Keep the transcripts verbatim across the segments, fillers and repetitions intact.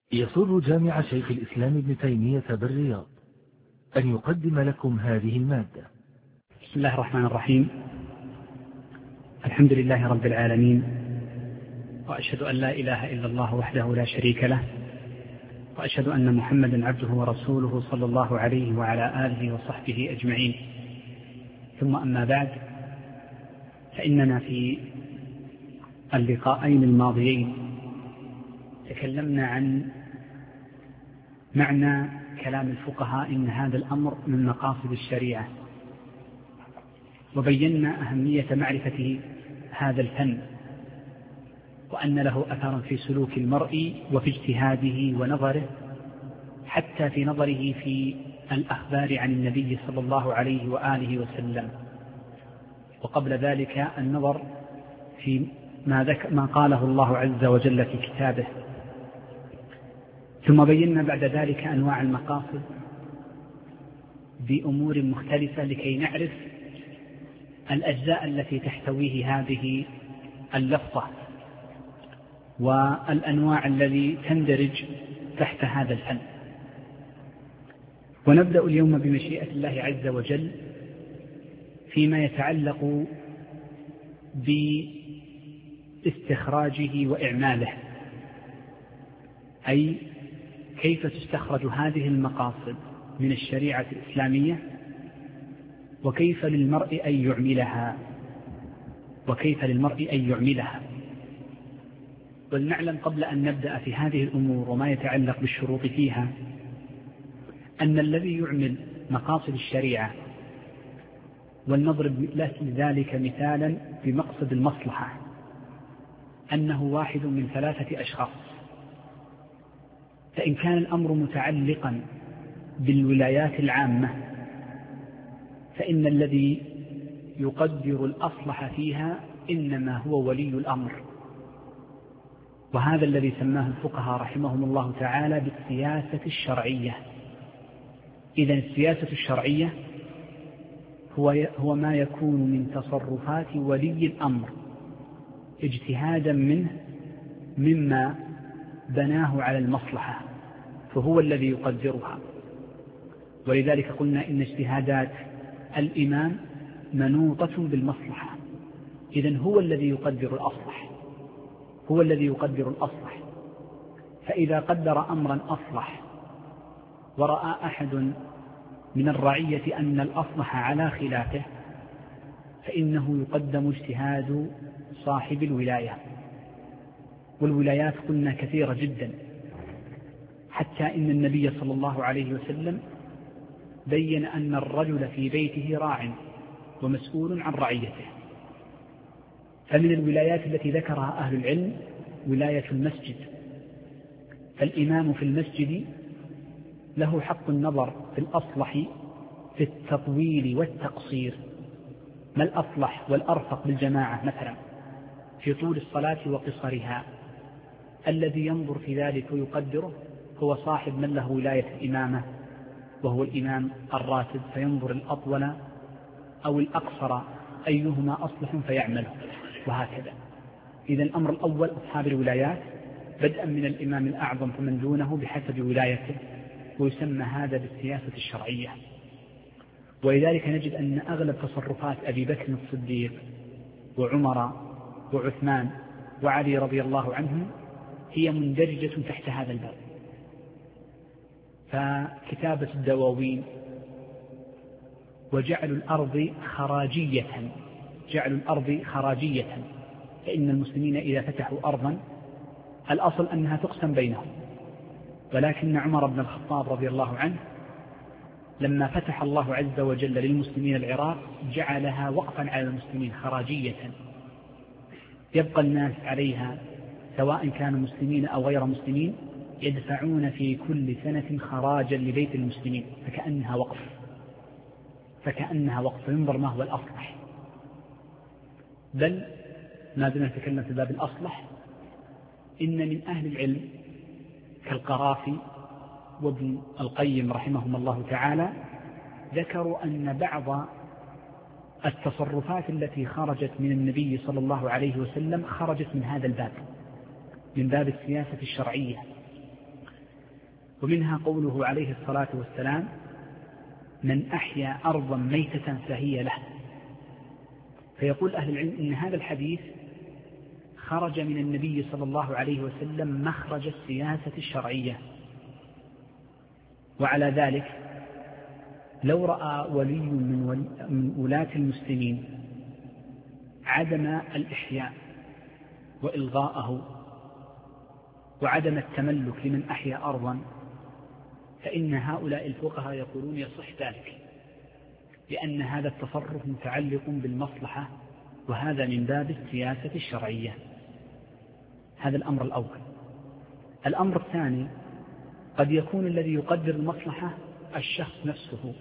يسر جامع شيخ الإسلام ابن تيمية بالرياض أن يقدم لكم هذه المادة. بسم الله الرحمن الرحيم. الحمد لله رب العالمين، وأشهد أن لا إله إلا الله وحده لا شريك له، وأشهد أن محمدا عبده ورسوله صلى الله عليه وعلى آله وصحبه أجمعين. ثم أما بعد، فإننا في اللقاءين الماضيين تكلمنا عن معنى كلام الفقهاء إن هذا الأمر من مقاصد الشريعة، وبينا أهمية معرفة هذا الفن، وأن له أثرا في سلوك المرء وفي اجتهاده ونظره، حتى في نظره في الأخبار عن النبي صلى الله عليه وآله وسلم، وقبل ذلك النظر في ما, ذك ما قاله الله عز وجل في كتابه. ثم بينا بعد ذلك أنواع المقاصد بأمور مختلفة لكي نعرف الأجزاء التي تحتويه هذه اللفظة والأنواع التي تندرج تحت هذا الفن. ونبدأ اليوم بمشيئة الله عز وجل فيما يتعلق باستخراجه وإعماله، أي كيف تستخرج هذه المقاصد من الشريعة الإسلامية، وكيف للمرء أن يعملها وكيف للمرء أن يعملها ولنعلم قبل أن نبدأ في هذه الأمور وما يتعلق بالشروط فيها أن الذي يعمل مقاصد الشريعة، ولنضرب لذلك مثالا بمقصد المصلحة، أنه واحد من ثلاثة أشخاص. فإن كان الأمر متعلقا بالولايات العامة فإن الذي يقدر الأصلح فيها إنما هو ولي الأمر، وهذا الذي سماه الفقهاء رحمهم الله تعالى بالسياسة الشرعية. إذن السياسة الشرعية هو هو ما يكون من تصرفات ولي الأمر اجتهادا منه مما بناه على المصلحة، فهو الذي يقدرها. ولذلك قلنا إن اجتهادات الإمام منوطة بالمصلحة، إذن هو الذي يقدر الأصلح هو الذي يقدر الأصلح فإذا قدر أمرا أصلح ورأى أحد من الرعية أن الأصلح على خلافه فإنه يقدم اجتهاد صاحب الولاية. والولايات قلنا كثيرة جدا، حتى إن النبي صلى الله عليه وسلم بين أن الرجل في بيته راع ومسؤول عن رعيته. فمن الولايات التي ذكرها أهل العلم ولاية المسجد، فالإمام في المسجد له حق النظر في الأصلح في التطويل والتقصير، ما الأصلح والأرفق بالجماعة مثلا في طول الصلاة وقصرها. الذي ينظر في ذلك ويقدره هو صاحب من له ولاية الإمامة، وهو الإمام الراتب، فينظر الأطول أو الأقصر أيهما أصلح فيعمله، وهكذا. إذا الأمر الأول أصحاب الولايات، بدءا من الإمام الأعظم فمن دونه بحسب ولايته، ويسمى هذا بالسياسة الشرعية. ولذلك نجد أن أغلب تصرفات أبي بكر الصديق وعمر وعثمان وعلي رضي الله عنهم هي مندرجة تحت هذا الباب. فكتابة الدواوين وجعل الأرض خراجية جعل الأرض خراجية فإن المسلمين إذا فتحوا أرضا الأصل أنها تقسم بينهم، ولكن عمر بن الخطاب رضي الله عنه لما فتح الله عز وجل للمسلمين العراق جعلها وقفا على المسلمين خراجية، يبقى الناس عليها سواء كانوا مسلمين أو غير مسلمين، يدفعون في كل سنة خراجا لبيت المسلمين، فكأنها وقف فكأنها وقف ينظر ما هو الأصلح. بل ما دمنا نتكلم في باب الأصلح، إن من أهل العلم كالقرافي وابن القيم رحمهم الله تعالى ذكروا أن بعض التصرفات التي خرجت من النبي صلى الله عليه وسلم خرجت من هذا الباب، من باب السياسة الشرعية. ومنها قوله عليه الصلاة والسلام: من أحيا أرضا ميتة فهي له. فيقول أهل العلم إن هذا الحديث خرج من النبي صلى الله عليه وسلم مخرج السياسة الشرعية. وعلى ذلك لو رأى ولي من, ولي من ولاة المسلمين عدم الإحياء وإلغاءه وعدم التملك لمن أحيا أرضا، فإن هؤلاء الفقهاء يقولون يصح ذلك، لأن هذا التصرف متعلق بالمصلحة، وهذا من باب السياسة الشرعية. هذا الأمر الأول. الأمر الثاني: قد يكون الذي يقدر المصلحة الشخص نفسه،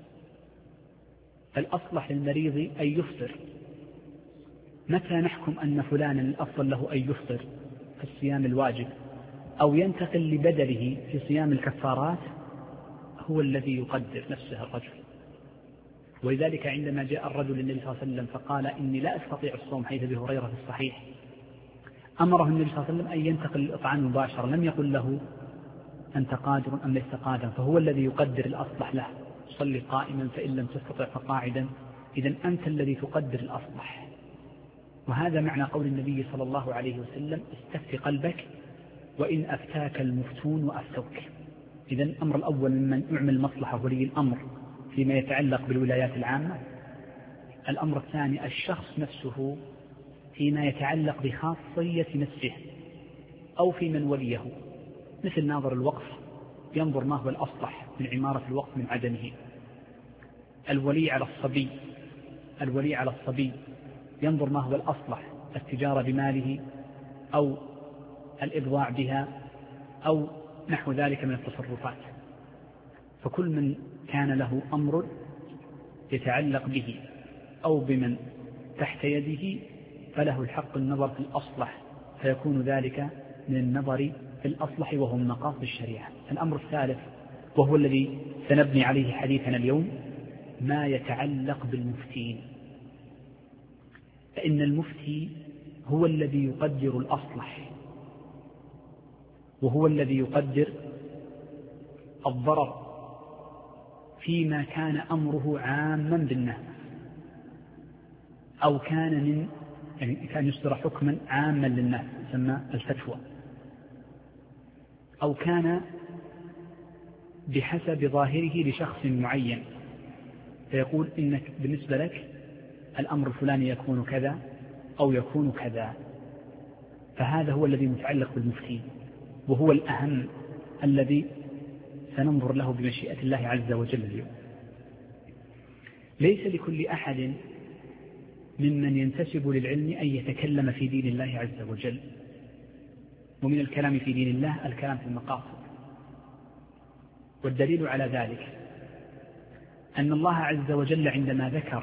الأصلح للمريض أن يفطر. متى نحكم أن فلانا الأفضل له أن يفطر في الصيام الواجب أو ينتقل لبدله في صيام الكفارات؟ هو الذي يقدر نفسه الرجل. ولذلك عندما جاء الرجل للنبي صلى الله عليه وسلم فقال: إني لا أستطيع الصوم، حيث أبي هريرة في الصحيح، أمره النبي صلى الله عليه وسلم أن ينتقل للإطعام مباشرة، لم يقل له أنت قادر أم ليس قادرا، فهو الذي يقدر الأصلح له. صلي قائما فإن لم تستطع فقاعدا. إذن أنت الذي تقدر الأصلح. وهذا معنى قول النبي صلى الله عليه وسلم: استفت قلبك وإن أفتاك المفتون وأفتوك. إذن الأمر الأول ممن يعمل مصلحة ولي الأمر فيما يتعلق بالولايات العامة. الأمر الثاني: الشخص نفسه فيما يتعلق بخاصية نفسه أو في من وليه، مثل ناظر الوقف ينظر ما هو الأصلح من عمارة الوقف من عدمه. الولي على الصبي الولي على الصبي ينظر ما هو الأصلح، التجارة بماله أو الإبضاع بها أو نحو ذلك من التصرفات. فكل من كان له أمر يتعلق به أو بمن تحت يده فله الحق النظر في الأصلح، فيكون ذلك من النظر في الأصلح وهو من مقاصد الشريعة. الأمر الثالث وهو الذي سنبني عليه حديثنا اليوم: ما يتعلق بالمفتين. فإن المفتي هو الذي يقدر الأصلح، وهو الذي يقدر الضرر فيما كان أمره عاما بالناس، أو كان من يعني كان يصدر حكما عاما للناس يسمى الفتوى، أو كان بحسب ظاهره لشخص معين، فيقول إنك بالنسبة لك الأمر الفلاني يكون كذا أو يكون كذا. فهذا هو الذي متعلق بالمفتي، وهو الأهم الذي سننظر له بمشيئة الله عز وجل اليوم. ليس لكل أحد ممن ينتسب للعلم أن يتكلم في دين الله عز وجل. ومن الكلام في دين الله الكلام في المقاصد. والدليل على ذلك أن الله عز وجل عندما ذكر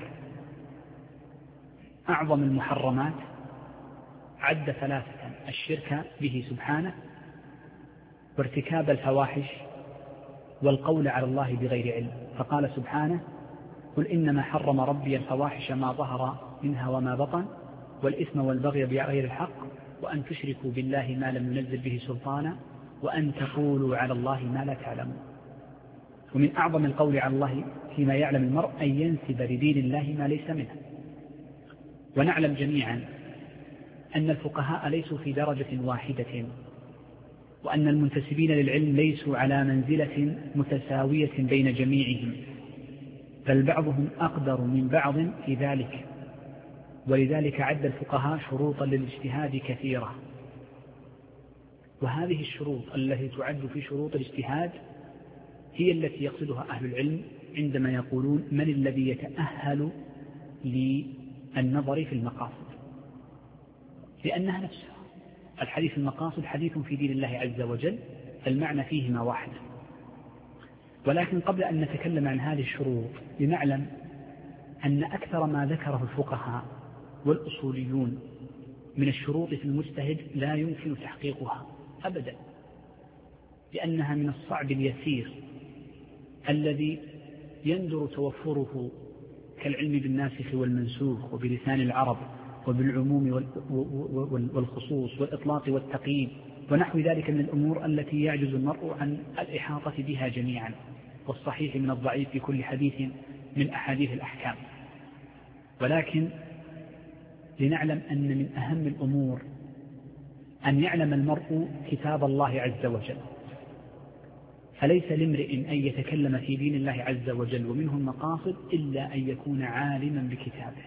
أعظم المحرمات عد ثلاثة: الشرك به سبحانه، وارتكاب الفواحش، والقول على الله بغير علم. فقال سبحانه: قل إنما حرم ربي الفواحش ما ظهر منها وما بطن، والإثم والبغي بغير الحق، وأن تشركوا بالله ما لم ينزل به سلطانا، وأن تقولوا على الله ما لا تعلمون. ومن أعظم القول على الله فيما يعلم المرء أن ينسب لدين الله ما ليس منه. ونعلم جميعا أن الفقهاء ليسوا في درجة واحدة، وأن المنتسبين للعلم ليسوا على منزلة متساوية بين جميعهم، بل بعضهم أقدر من بعض في ذلك. ولذلك عد الفقهاء شروطا للاجتهاد كثيرة، وهذه الشروط التي تعد في شروط الاجتهاد هي التي يقصدها أهل العلم عندما يقولون من الذي يتأهل للنظر في المقاصد، لأنها نفسها. الحديث المقاصد حديث في دين الله عز وجل، المعنى فيهما واحد. ولكن قبل أن نتكلم عن هذه الشروط لنعلم أن أكثر ما ذكره الفقهاء والأصوليون من الشروط في المجتهد لا يمكن تحقيقها أبدا، لأنها من الصعب اليسير الذي يندر توفره كالعلم بالناسخ والمنسوخ وبلسان العرب وبالعموم والخصوص والإطلاق والتقييد ونحو ذلك من الأمور التي يعجز المرء عن الإحاطة بها جميعا، والصحيح من الضعيف في كل حديث من أحاديث الأحكام. ولكن لنعلم أن من أهم الأمور أن يعلم المرء كتاب الله عز وجل، فليس لامرئ أن يتكلم في دين الله عز وجل ومنه المقاصد إلا أن يكون عالما بكتابه.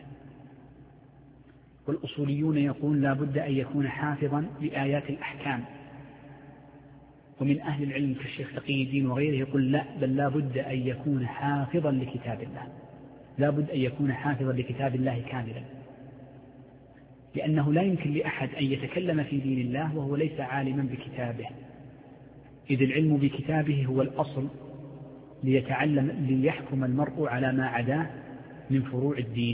والأصوليون يقول لا بد أن يكون حافظا لآيات الأحكام، ومن أهل العلم كالشيخ تقي الدين وغيره يقول لا، بل لا بد أن يكون حافظا لكتاب الله، لا بد أن يكون حافظا لكتاب الله كاملا، لأنه لا يمكن لأحد أن يتكلم في دين الله وهو ليس عالما بكتابه، إذ العلم بكتابه هو الأصل ليتعلم ليحكم المرء على ما عداه من فروع الدين.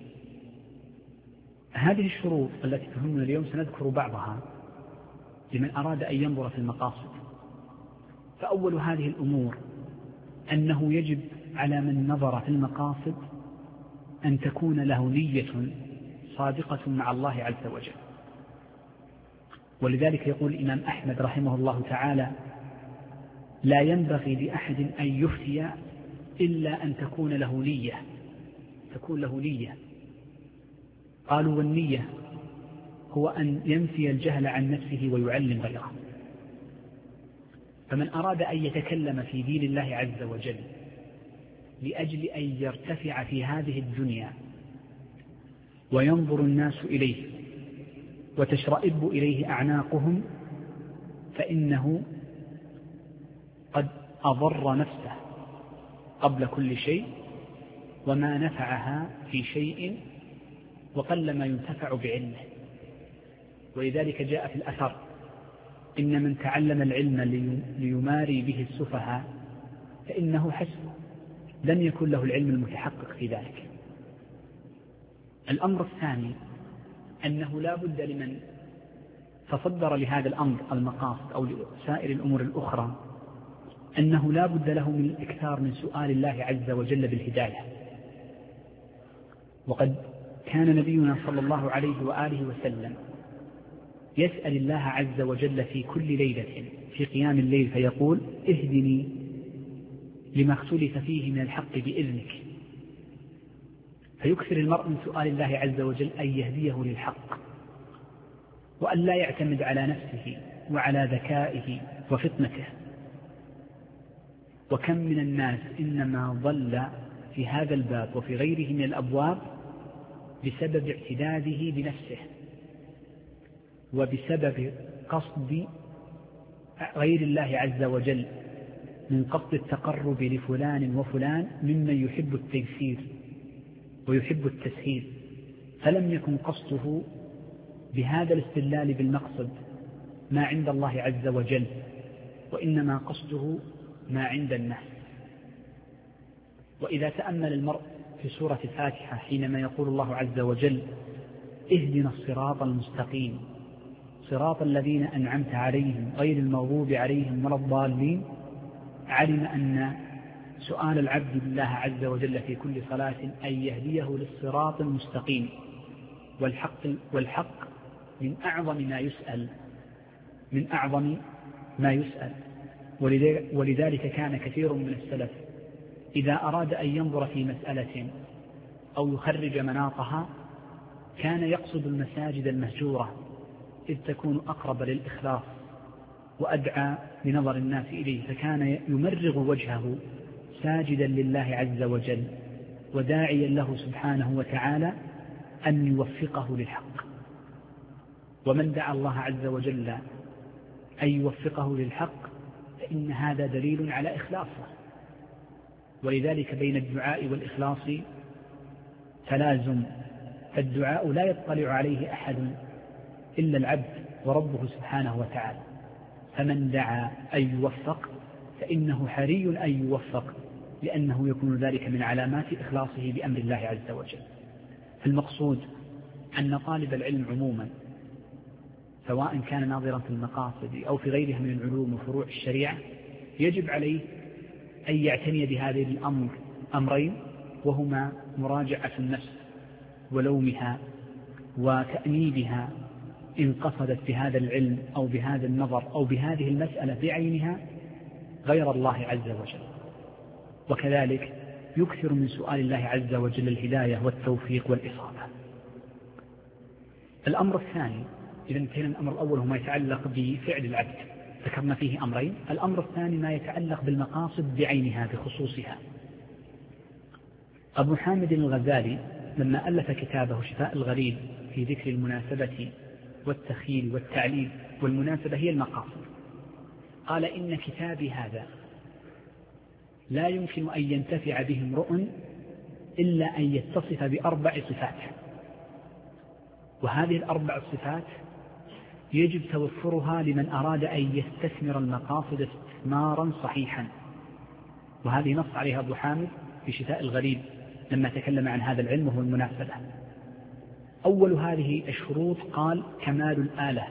هذه الشروط التي تهمنا اليوم سنذكر بعضها لمن أراد أن ينظر في المقاصد. فأول هذه الأمور أنه يجب على من نظر في المقاصد أن تكون له نية صادقة مع الله عز وجل. ولذلك يقول الإمام أحمد رحمه الله تعالى لا ينبغي لأحد أن يفتي إلا أن تكون له نية، تكون له نية. قالوا والنية هو أن ينفي الجهل عن نفسه ويعلم غيره. فمن أراد أن يتكلم في دين الله عز وجل لأجل أن يرتفع في هذه الدنيا وينظر الناس إليه وتشرئب إليه أعناقهم، فإنه قد أضر نفسه قبل كل شيء وما نفعها في شيء، وقل ما ينتفع بعلمه. ولذلك جاء في الأثر إن من تعلم العلم ليماري به السفهاء فإنه حسبه، لم يكن له العلم المتحقق في ذلك. الأمر الثاني أنه لا بد لمن تصدر لهذا الأمر المقاصد أو لسائر الأمور الأخرى أنه لا بد له من الإكثار من سؤال الله عز وجل بالهداية. وقد كان نبينا صلى الله عليه وآله وسلم يسأل الله عز وجل في كل ليلة في قيام الليل فيقول اهدني لما اختلف فيه من الحق بإذنك، فيكثر المرء من سؤال الله عز وجل أن يهديه للحق، وأن لا يعتمد على نفسه وعلى ذكائه وفطنته. وكم من الناس إنما ضل في هذا الباب وفي غيره من الأبواب بسبب اعتداده بنفسه وبسبب قصد غير الله عز وجل من قصد التقرب لفلان وفلان ممن يحب التيسير ويحب التسهيل، فلم يكن قصده بهذا الاستدلال بالمقصد ما عند الله عز وجل، وإنما قصده ما عند الناس. وإذا تأمل المرء في سورة الفاتحة حينما يقول الله عز وجل اهدنا الصراط المستقيم صراط الذين أنعمت عليهم غير المغضوب عليهم ولا الضالين، علم أن سؤال العبد بالله عز وجل في كل صلاة أن يهديه للصراط المستقيم، والحق, والحق من أعظم ما يسأل من أعظم ما يسأل. ولذلك كان كثير من السلف إذا أراد أن ينظر في مسألة أو يخرج مناطها كان يقصد المساجد المهجورة إذ تكون أقرب للإخلاص وأدعى لنظر الناس إليه، فكان يمرغ وجهه ساجدا لله عز وجل وداعيا له سبحانه وتعالى أن يوفقه للحق. ومن دعا الله عز وجل أن يوفقه للحق فإن هذا دليل على إخلاصه. ولذلك بين الدعاء والإخلاص تلازم، فالدعاء لا يطلع عليه أحد إلا العبد وربه سبحانه وتعالى، فمن دعا أن يوفق فإنه حري أن يوفق، لأنه يكون ذلك من علامات إخلاصه بأمر الله عز وجل. فالمقصود أن طالب العلم عموما سواء كان ناظرا في المقاصد أو في غيرها من العلوم وفروع الشريعة يجب عليه أن يعتني بهذه الأمر أمرين، وهما مراجعة النفس ولومها وتأنيبها إن قصدت بهذا العلم أو بهذا النظر أو بهذه المسألة بعينها غير الله عز وجل. وكذلك يكثر من سؤال الله عز وجل الهداية والتوفيق والإصابة. الأمر الثاني، إذا انتهينا الأمر الأول هو ما يتعلق بفعل العبد، ذكرنا فيه أمرين. الأمر الثاني ما يتعلق بالمقاصد بعينها بخصوصها. أبو حامد الغزالي لما ألف كتابه شفاء الغريب في ذكر المناسبة والتخيل والتعليل، والمناسبة هي المقاصد، قال إن كتابي هذا لا يمكن أن ينتفع به امرؤ إلا أن يتصف بأربع صفات، وهذه الأربع صفات يجب توفرها لمن أراد أن يستثمر المقاصد استثمارا صحيحا، وهذه نص عليها أبو حامد في شفاء الغريب لما تكلم عن هذا العلم وهو المناسبة. أول هذه الشروط قال كمال الآلة،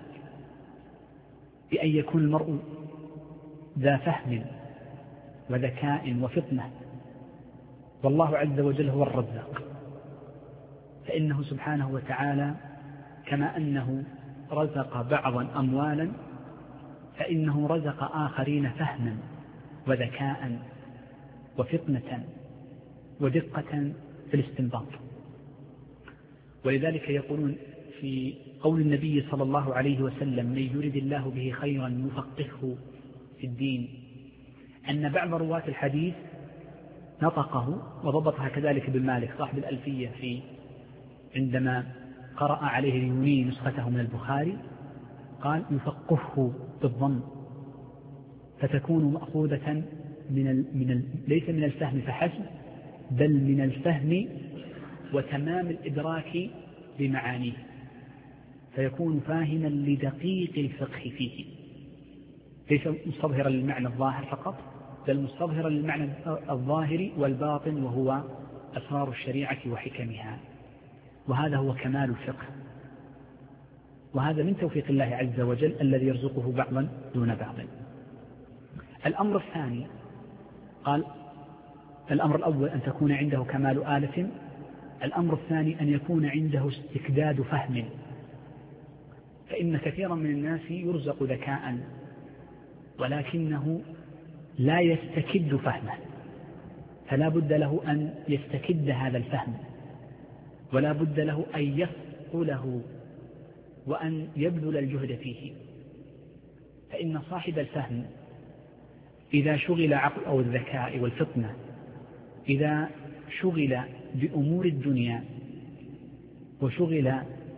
بأن يكون المرء ذا فهم وذكاء وفطنة، والله عز وجل هو الرزاق، فإنه سبحانه وتعالى كما أنه رزق بعضا أموالا فإنه رزق آخرين فهما وذكاء وفطنة ودقة في الاستنباط. ولذلك يقولون في قول النبي صلى الله عليه وسلم من يرد الله به خيرا يفقهه في الدين، أن بعض رواة الحديث نطقه وضبطها كذلك ابن مالك صاحب الألفية في عندما قرأ عليه اليوني نسخته من البخاري قال يفقهه بالضم، فتكون مأخوذة من ال من ال ليس من الفهم فحسب، بل من الفهم وتمام الإدراك لمعانيه، فيكون فاهما لدقيق الفقه فيه، ليس مستظهرا للمعنى الظاهر فقط، بل مستظهرا للمعنى الظاهر والباطن وهو أسرار الشريعة وحكمها. وهذا هو كمال الفقه، وهذا من توفيق الله عز وجل الذي يرزقه بعضا دون بعض. الأمر الثاني قال الأمر الأول أن تكون عنده كمال آلة، الأمر الثاني أن يكون عنده استكداد فهم، فإن كثيرا من الناس يرزق ذكاء ولكنه لا يستكد فهمه، فلا بد له أن يستكد هذا الفهم، ولا بد له أن يثقله وأن يبذل الجهد فيه. فإن صاحب الفهم إذا شغل عقل أو الذكاء والفطنة، إذا شغل بأمور الدنيا وشغل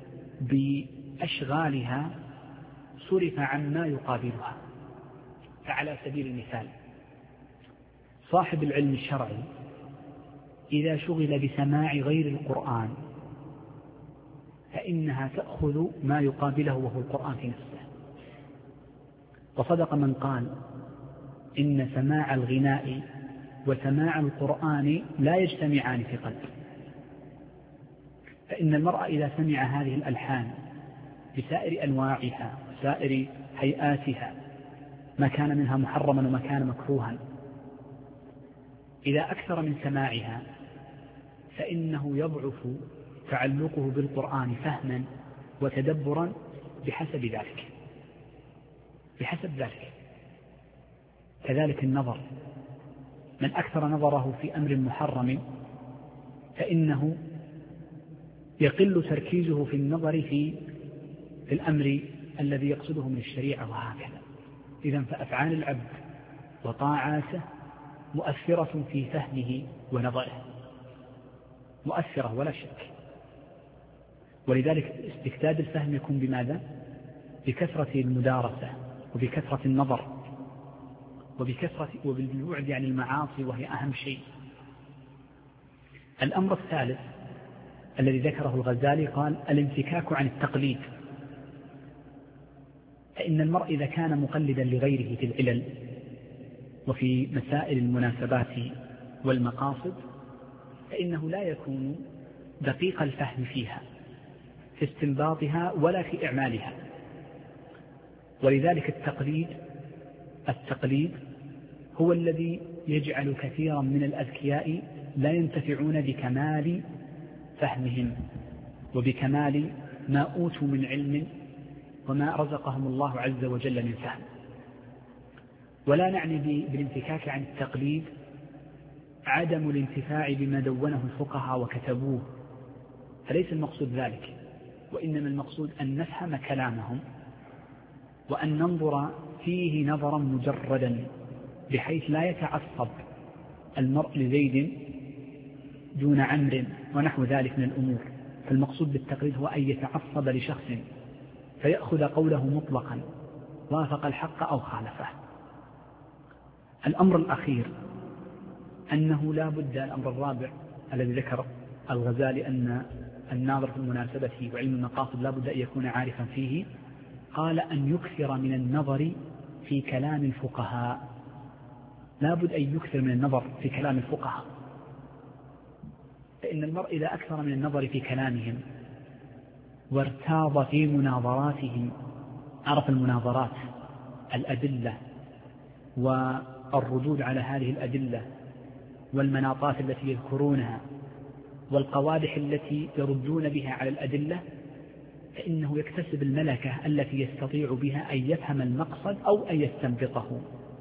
بأشغالها صرف عما يقابلها. فعلى سبيل المثال صاحب العلم الشرعي إذا شغل بسماع غير القرآن فإنها تأخذ ما يقابله وهو القرآن في نفسه. وصدق من قال إن سماع الغناء وسماع القرآن لا يجتمعان في قلب، فإن المرء إذا سمع هذه الألحان بسائر أنواعها وسائر هيئاتها ما كان منها محرما وما كان مكروها، إذا أكثر من سماعها فإنه يضعف تعلقه بالقرآن فهما وتدبرا بحسب ذلك بحسب ذلك كذلك النظر، من أكثر نظره في أمر محرم فإنه يقل تركيزه في النظر في في الأمر الذي يقصده من الشريعة، وهكذا. إذن فأفعال العبد وطاعاته مؤثرة في فهمه ونظره، مؤثرة ولا شك. ولذلك استكتاد الفهم يكون بماذا؟ بكثرة المدارسة وبكثرة النظر وبكثرة وبالبعد عن المعاصي وهي أهم شيء. الأمر الثالث الذي ذكره الغزالي قال الانفكاك عن التقليد، فإن المرء إذا كان مقلدا لغيره في العلل وفي مسائل المناسبات والمقاصد فإنه لا يكون دقيق الفهم فيها في استنباطها ولا في إعمالها. ولذلك التقليد التقليد هو الذي يجعل كثيرا من الأذكياء لا ينتفعون بكمال فهمهم وبكمال ما أوتوا من علم وما رزقهم الله عز وجل من فهم. ولا نعني بالانفكاك عن التقليد عدم الانتفاع بما دونه الفقهاء وكتبوه، فليس المقصود ذلك، وإنما المقصود أن نفهم كلامهم وأن ننظر فيه نظرا مجردا بحيث لا يتعصب المرء لزيد دون عمرو ونحو ذلك من الأمور. فالمقصود بالتقليد هو أن يتعصب لشخص فيأخذ قوله مطلقا وافق الحق أو خالفه. الأمر الأخير أنه لا بد، الأمر الرابع الذي ذكر الغزالي أن الناظر في مناسبته وعلم المقاصد لا بد أن يكون عارفا فيه، قال أن يكثر من النظر في كلام الفقهاء، لا بد أن يكثر من النظر في كلام الفقهاء، فإن المرء إذا أكثر من النظر في كلامهم وارتاض في مناظراتهم، عرف المناظرات الأدلة والردود على هذه الأدلة والمناطات التي يذكرونها والقوادح التي يردون بها على الأدلة، فإنه يكتسب الملكة التي يستطيع بها أن يفهم المقصد أو أن يستنبطه.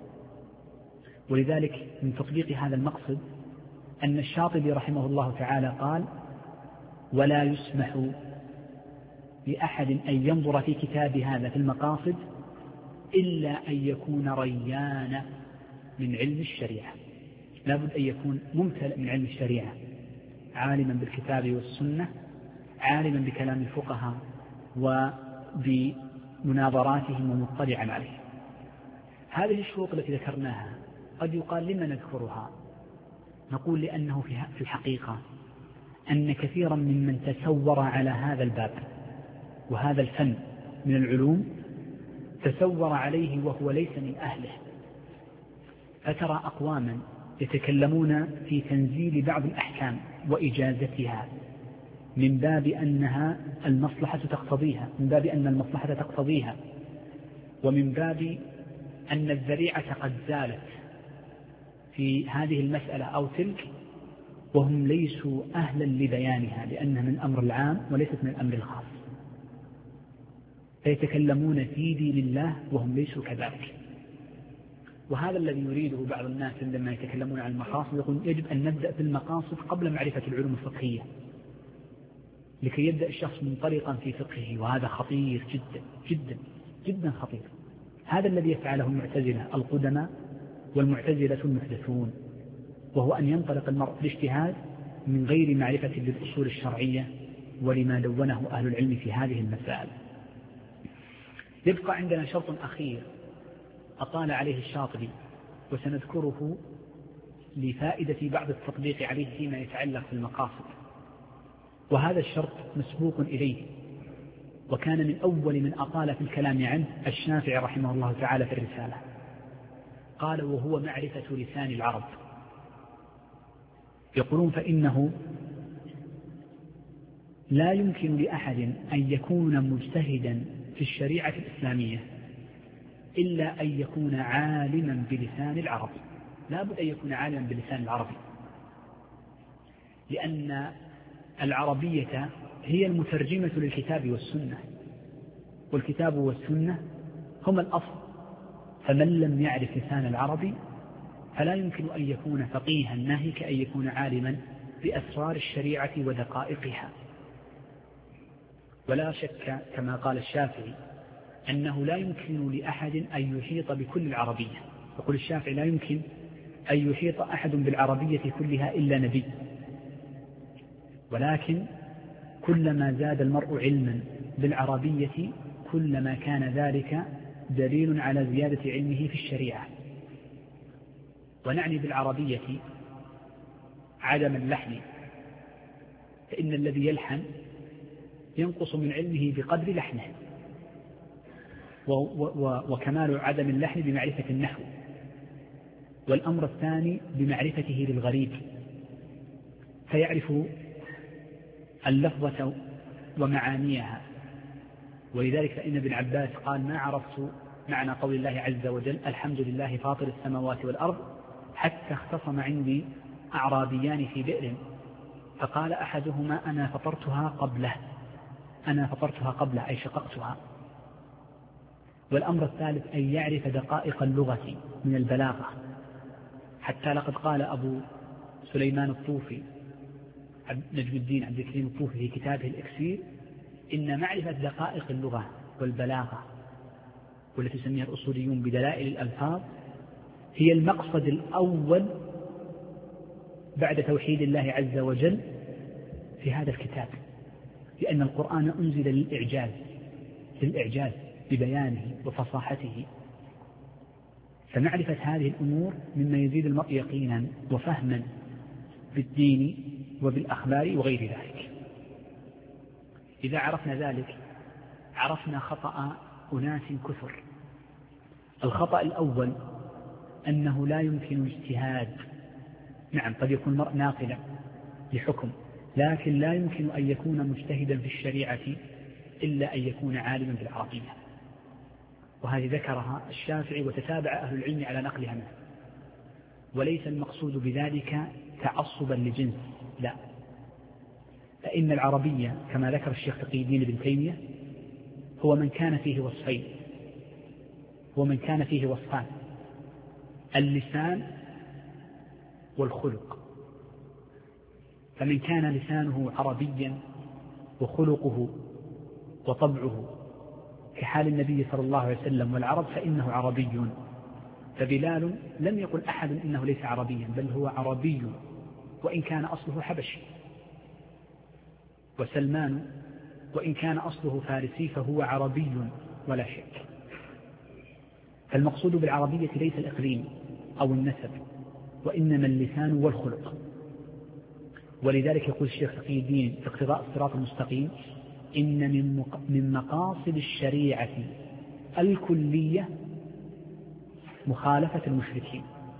ولذلك من تطبيق هذا المقصد أن الشاطبي رحمه الله تعالى قال: ولا يسمح لأحد أن ينظر في كتاب هذا في المقاصد إلا أن يكون ريان من علم الشريعة، لا بد أن يكون ممتلئ من علم الشريعة، عالما بالكتاب والسنة، عالما بكلام الفقهاء وبمناظراتهم ومطلعا عليه. هذه الشروط التي ذكرناها قد يقال لما نذكرها؟ نقول لأنه في الحقيقة أن كثيرا ممن تسور على هذا الباب وهذا الفن من العلوم تسور عليه وهو ليس من أهله، فترى أقواما يتكلمون في تنزيل بعض الأحكام وإجازتها من باب أنها المصلحة تقتضيها، من باب أن المصلحة تقتضيها، ومن باب أن الذريعة قد زالت في هذه المسألة أو تلك، وهم ليسوا أهلا لبيانها لأنها من أمر العام وليست من الأمر الخاص، فيتكلمون في دين الله وهم ليسوا كذلك. وهذا الذي يريده بعض الناس عندما يتكلمون عن المقاصد، يقول يجب أن نبدأ بالمقاصد قبل معرفة العلوم الفقهية لكي يبدأ الشخص منطلقا في فقهه، وهذا خطير جدا جدا جدا خطير. هذا الذي يفعله المعتزلة القدماء والمعتزلة المحدثون، وهو أن ينطلق المرء بالاجتهاد من غير معرفة للأصول الشرعية ولما دونه أهل العلم في هذه المسائل. يبقى عندنا شرط أخير أطال عليه الشاطبي وسنذكره لفائدة بعض التطبيق عليه فيما يتعلق بالمقاصد، وهذا الشرط مسبوق إليه، وكان من أول من أطال في الكلام عنه الشافعي رحمه الله تعالى في الرسالة. قال: وهو معرفة لسان العرب. يقولون: فإنه لا يمكن لأحد أن يكون مجتهدا في الشريعة الإسلامية إلا أن يكون عالما بلسان العرب، لا بد أن يكون عالما بلسان العربي، لأن العربية هي المترجمة للكتاب والسنة، والكتاب والسنة هما الأصل، فمن لم يعرف لسان العربي فلا يمكن أن يكون فقيها ناهيك أن يكون عالما بأسرار الشريعة ودقائقها. ولا شك كما قال الشافعي أنه لا يمكن لأحد أن يحيط بكل العربية، يقول الشافعي: لا يمكن أن يحيط أحد بالعربية كلها إلا نبي، ولكن كلما زاد المرء علما بالعربية كلما كان ذلك دليل على زيادة علمه في الشريعة. ونعني بالعربية عدم اللحن، فإن الذي يلحن ينقص من علمه بقدر لحنه، وكمال عدم اللحن بمعرفة النحو. والأمر الثاني بمعرفته للغريب، فيعرف اللفظة ومعانيها. ولذلك فإن ابن عباس قال: ما عرفت معنى قول الله عز وجل: الحمد لله فاطر السماوات والأرض، حتى اختصم عندي أعرابيان في بئر، فقال أحدهما: أنا فطرتها قبله، أنا فطرتها قبله أي شققتها، والأمر الثالث أن يعرف دقائق اللغة من البلاغة، حتى لقد قال أبو سليمان الطوفي نجم الدين عبد الكريم الطوفي في كتابه الإكسير إن معرفة دقائق اللغة والبلاغة والتي يسميها الأصوليون بدلائل الألفاظ هي المقصد الأول بعد توحيد الله عز وجل في هذا الكتاب، لأن القرآن أنزل للإعجاز للإعجاز ببيانه وفصاحته، فمعرفة هذه الأمور مما يزيد المرء يقينا وفهما بالدين وبالأخبار وغير ذلك. إذا عرفنا ذلك عرفنا خطأ أناس كثر. الخطأ الأول أنه لا يمكن اجتهاد. نعم، قد يكون المرء ناقلا لحكم، لكن لا يمكن أن يكون مجتهدا في الشريعة إلا أن يكون عالما بالعربية، وهذه ذكرها الشافعي وتتابع أهل العلم على نقلها منه. وليس المقصود بذلك تعصبا لجنس، لا، فإن العربية كما ذكر الشيخ تقي الدين ابن تيمية هو من كان فيه وصفين، هو من كان فيه وصفان: اللسان والخلق. فمن كان لسانه عربيا وخلقه وطبعه كحال النبي صلى الله عليه وسلم والعرب فإنه عربي. فبلال لم يقل أحد إنه ليس عربيا، بل هو عربي وإن كان أصله حبشي، وسلمان وإن كان أصله فارسي فهو عربي ولا شك. فالمقصود بالعربية ليس الإقليم أو النسب، وإنما اللسان والخلق. ولذلك يقول الشيخ تقي الدين في اقتضاء الصراط المستقيم: إن من مقاصد الشريعة الكلية مخالفة المشركين،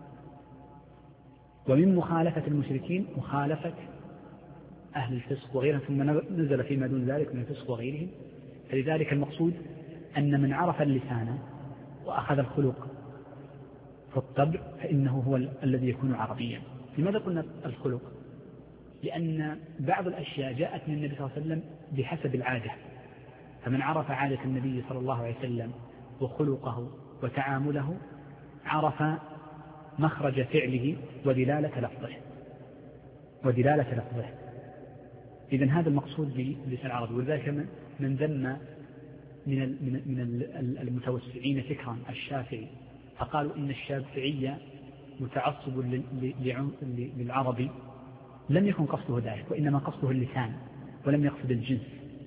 ومن مخالفة المشركين مخالفة أهل الفسق وغيرهم، ثم نزل فيما دون ذلك من الفسق وغيرهم. فلذلك المقصود أن من عرف اللسان وأخذ الخلق في الطبع فإنه هو الذي يكون عربيا. لماذا قلنا الخلق؟ لأن بعض الأشياء جاءت من النبي صلى الله عليه وسلم بحسب العادة، فمن عرف عادة النبي صلى الله عليه وسلم وخلقه وتعامله عرف مخرج فعله ودلالة لفظه ودلالة لفظه إذن هذا المقصود بلسان العربي. ولذلك من ذم من من المتوسعين فكرا الشافعي فقالوا إن الشافعية متعصب للعربي، لم يكن قصده ذلك، وإنما قصده اللسان ولم يقصد الجنس.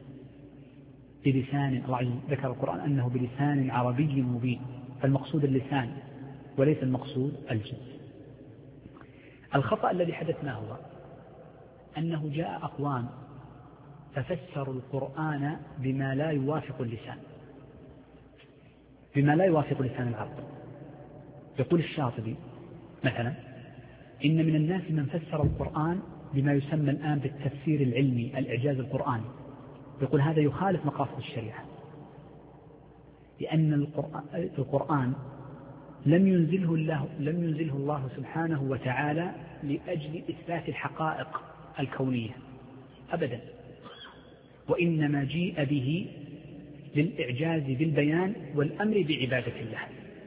بلسان، الله ذكر القرآن أنه بلسان عربي مبين، فالمقصود اللسان وليس المقصود الجنس. الخطأ الذي حدث ما هو؟ أنه جاء أقوام ففسروا القرآن بما لا يوافق اللسان، بما لا يوافق لسان العرب. يقول الشاطبي مثلا: إن من الناس من فسر القرآن بما يسمى الآن بالتفسير العلمي، الإعجاز القرآني. يقول هذا يخالف مقاصد الشريعة، لأن القرآن لم ينزله الله لم ينزله الله سبحانه وتعالى لأجل إثبات الحقائق الكونية أبدا، وإنما جيء به للإعجاز بالبيان والأمر بعبادة الله.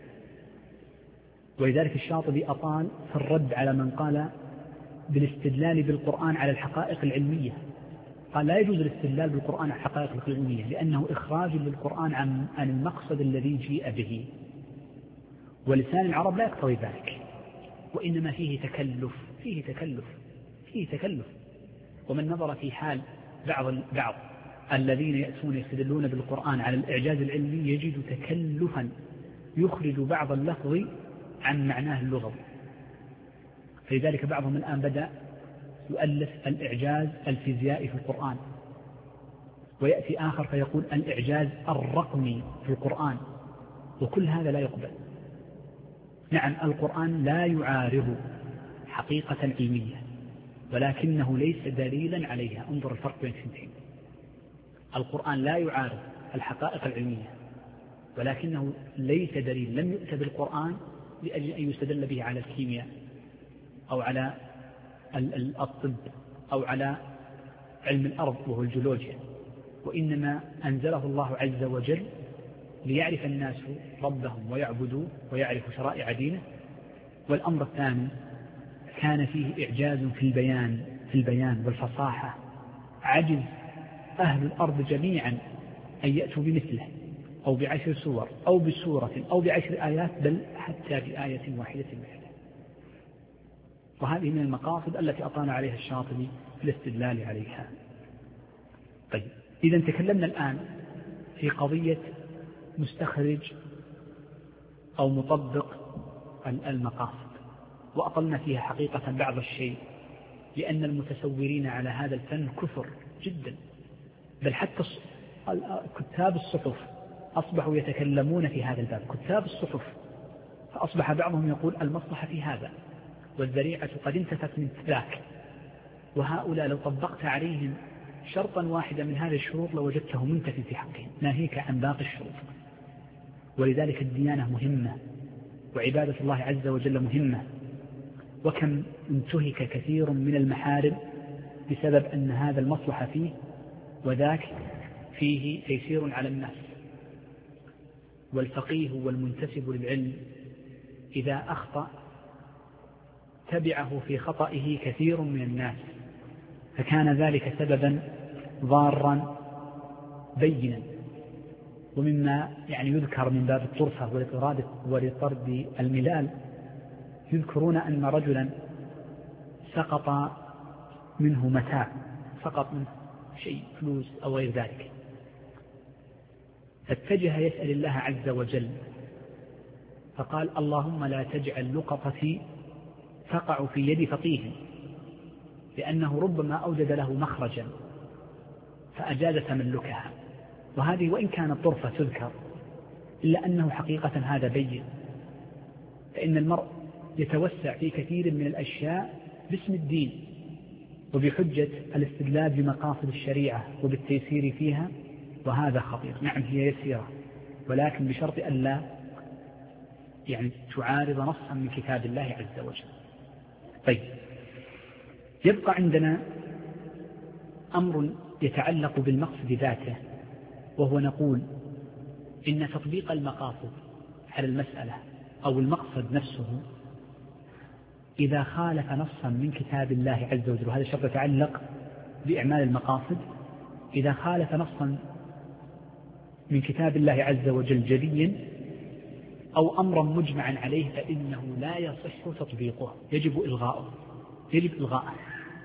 ولذلك الشاطبي أطال في الرد على من قال بالاستدلال بالقرآن على الحقائق العلمية. قال لا يجوز الاستدلال بالقرآن على الحقائق العلمية، لأنه إخراج للقرآن عن المقصد الذي جيء به، ولسان العرب لا يقتضي ذلك، وإنما فيه تكلف فيه تكلف فيه تكلف ومن نظر في حال بعض بعض الذين يأتون يستدلون بالقرآن على الإعجاز العلمي يجد تكلفا يخرج بعض اللفظ عن معناه اللغوي. فلذلك بعضهم الآن بدأ يؤلف الإعجاز الفيزيائي في القرآن، ويأتي آخر فيقول الإعجاز الرقمي في القرآن، وكل هذا لا يقبل. نعم، القرآن لا يعارض حقيقة علمية، ولكنه ليس دليلا عليها. انظر الفرق بين الثنتين: القرآن لا يعارض الحقائق العلمية، ولكنه ليس دليل، لم يؤت بالقرآن لأجل أن يستدل به على الكيمياء أو على الطب أو على علم الأرض وهو الجيولوجيا، وإنما أنزله الله عز وجل ليعرف الناس ربهم ويعبدوا ويعرفوا شرائع دينه. والأمر الثاني كان فيه إعجاز في البيان في البيان والفصاحة، عجز أهل الأرض جميعا أن يأتوا بمثله أو بعشر سور أو بسورة أو بعشر آيات، بل حتى بآية واحدة مثله. وهذه من المقاصد التي أطال عليها الشاطبي في الاستدلال عليها. طيب، إذا تكلمنا الآن في قضية مستخرج أو مطبق المقاصد، وأطلنا فيها حقيقة بعض الشيء، لأن المتسورين على هذا الفن كثر جدا، بل حتى كتاب الصحف أصبحوا يتكلمون في هذا الباب، كتاب الصحف، فأصبح بعضهم يقول المصلحة في هذا والذريعة قد انتفت من ذاك. وهؤلاء لو طبقت عليهم شرطا واحدا من هذه الشروط لوجدته منتفي في حقهم، ناهيك عن باقي الشروط. ولذلك الديانة مهمة، وعبادة الله عز وجل مهمة، وكم انتهك كثير من المحارم بسبب أن هذا المصلحة فيه وذاك فيه تيسير على الناس. والفقيه والمنتسب للعلم إذا أخطأ تبعه في خطئه كثير من الناس، فكان ذلك سببا ضارا بينا. ومما يعني يذكر من باب الطرفة ولطرد الملال، يذكرون أن رجلا سقط منه متاع، سقط منه شيء، فلوس أو غير ذلك، فاتجه يسأل الله عز وجل فقال اللهم لا تجعل لقطتي تقع في يد فقيه، لأنه ربما أوجد له مخرجا فأجاز تملكها. وهذه وإن كانت طرفة تذكر إلا أنه حقيقة هذا بين، فإن المرء يتوسع في كثير من الأشياء باسم الدين وبحجة الاستدلال بمقاصد الشريعة وبالتيسير فيها، وهذا خطير. نعم هي يسيرة، ولكن بشرط أن لا يعني تعارض نصا من كتاب الله عز وجل. طيب، يبقى عندنا أمر يتعلق بالمقصد ذاته، وهو نقول إن تطبيق المقاصد على المسألة أو المقصد نفسه إذا خالف نصا من كتاب الله عز وجل، وهذا الشرط يتعلق بإعمال المقاصد، إذا خالف نصا من كتاب الله عز وجل جليا أو أمرا مجمعا عليه فإنه لا يصح تطبيقه، يجب إلغاؤه يجب إلغاءه.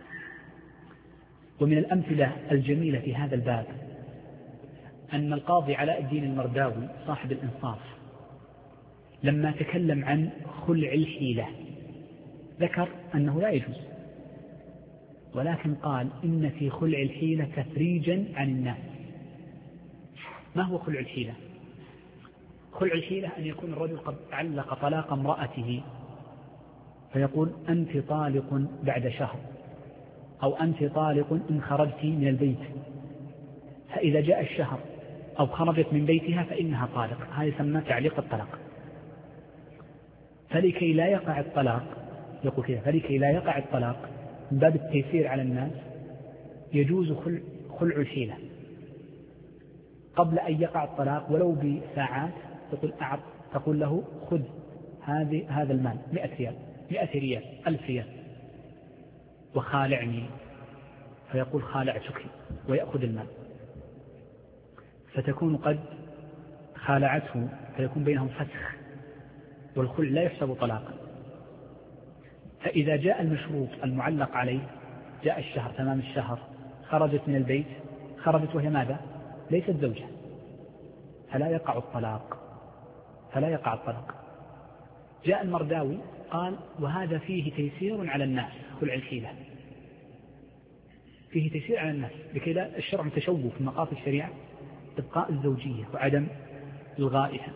ومن الأمثلة الجميلة في هذا الباب أن القاضي علاء الدين المرداوي صاحب الإنصاف لما تكلم عن خلع الحيلة ذكر أنه لا يجوز، ولكن قال إن في خلع الحيلة تفريجا عن الناس. ما هو خلع الحيلة؟ خلع الحيلة أن يكون الرجل قد علق طلاق امرأته فيقول أنت طالق بعد شهر، أو أنت طالق إن خرجت من البيت، فإذا جاء الشهر أو خرجت من بيتها فإنها طالق. هذا يسمى تعليق الطلاق. فلكي لا يقع الطلاق، يقول كذا، فلكي لا يقع الطلاق من باب التيسير على الناس يجوز خلع, خلع الحيلة قبل أن يقع الطلاق ولو بساعات. تقول أعط تقول له خذ هذه هذا المال مئة ريال مئة ريال ألف ريال وخالعني، فيقول خالعتك ويأخذ المال، فتكون قد خالعته، فيكون بينهم فسخ، والخلع لا يحسب طلاقا. فإذا جاء المشروط المعلق عليه، جاء الشهر تمام الشهر، خرجت من البيت، خرجت وهي ماذا؟ ليست زوجة، فلا يقع الطلاق فلا يقع الطلاق. جاء المرداوي قال وهذا فيه تيسير على الناس، خلع الحيلة فيه تيسير على الناس، لكي لا الشرع متشوف في مقاصد الشريعة إبقاء الزوجية وعدم إلغائها.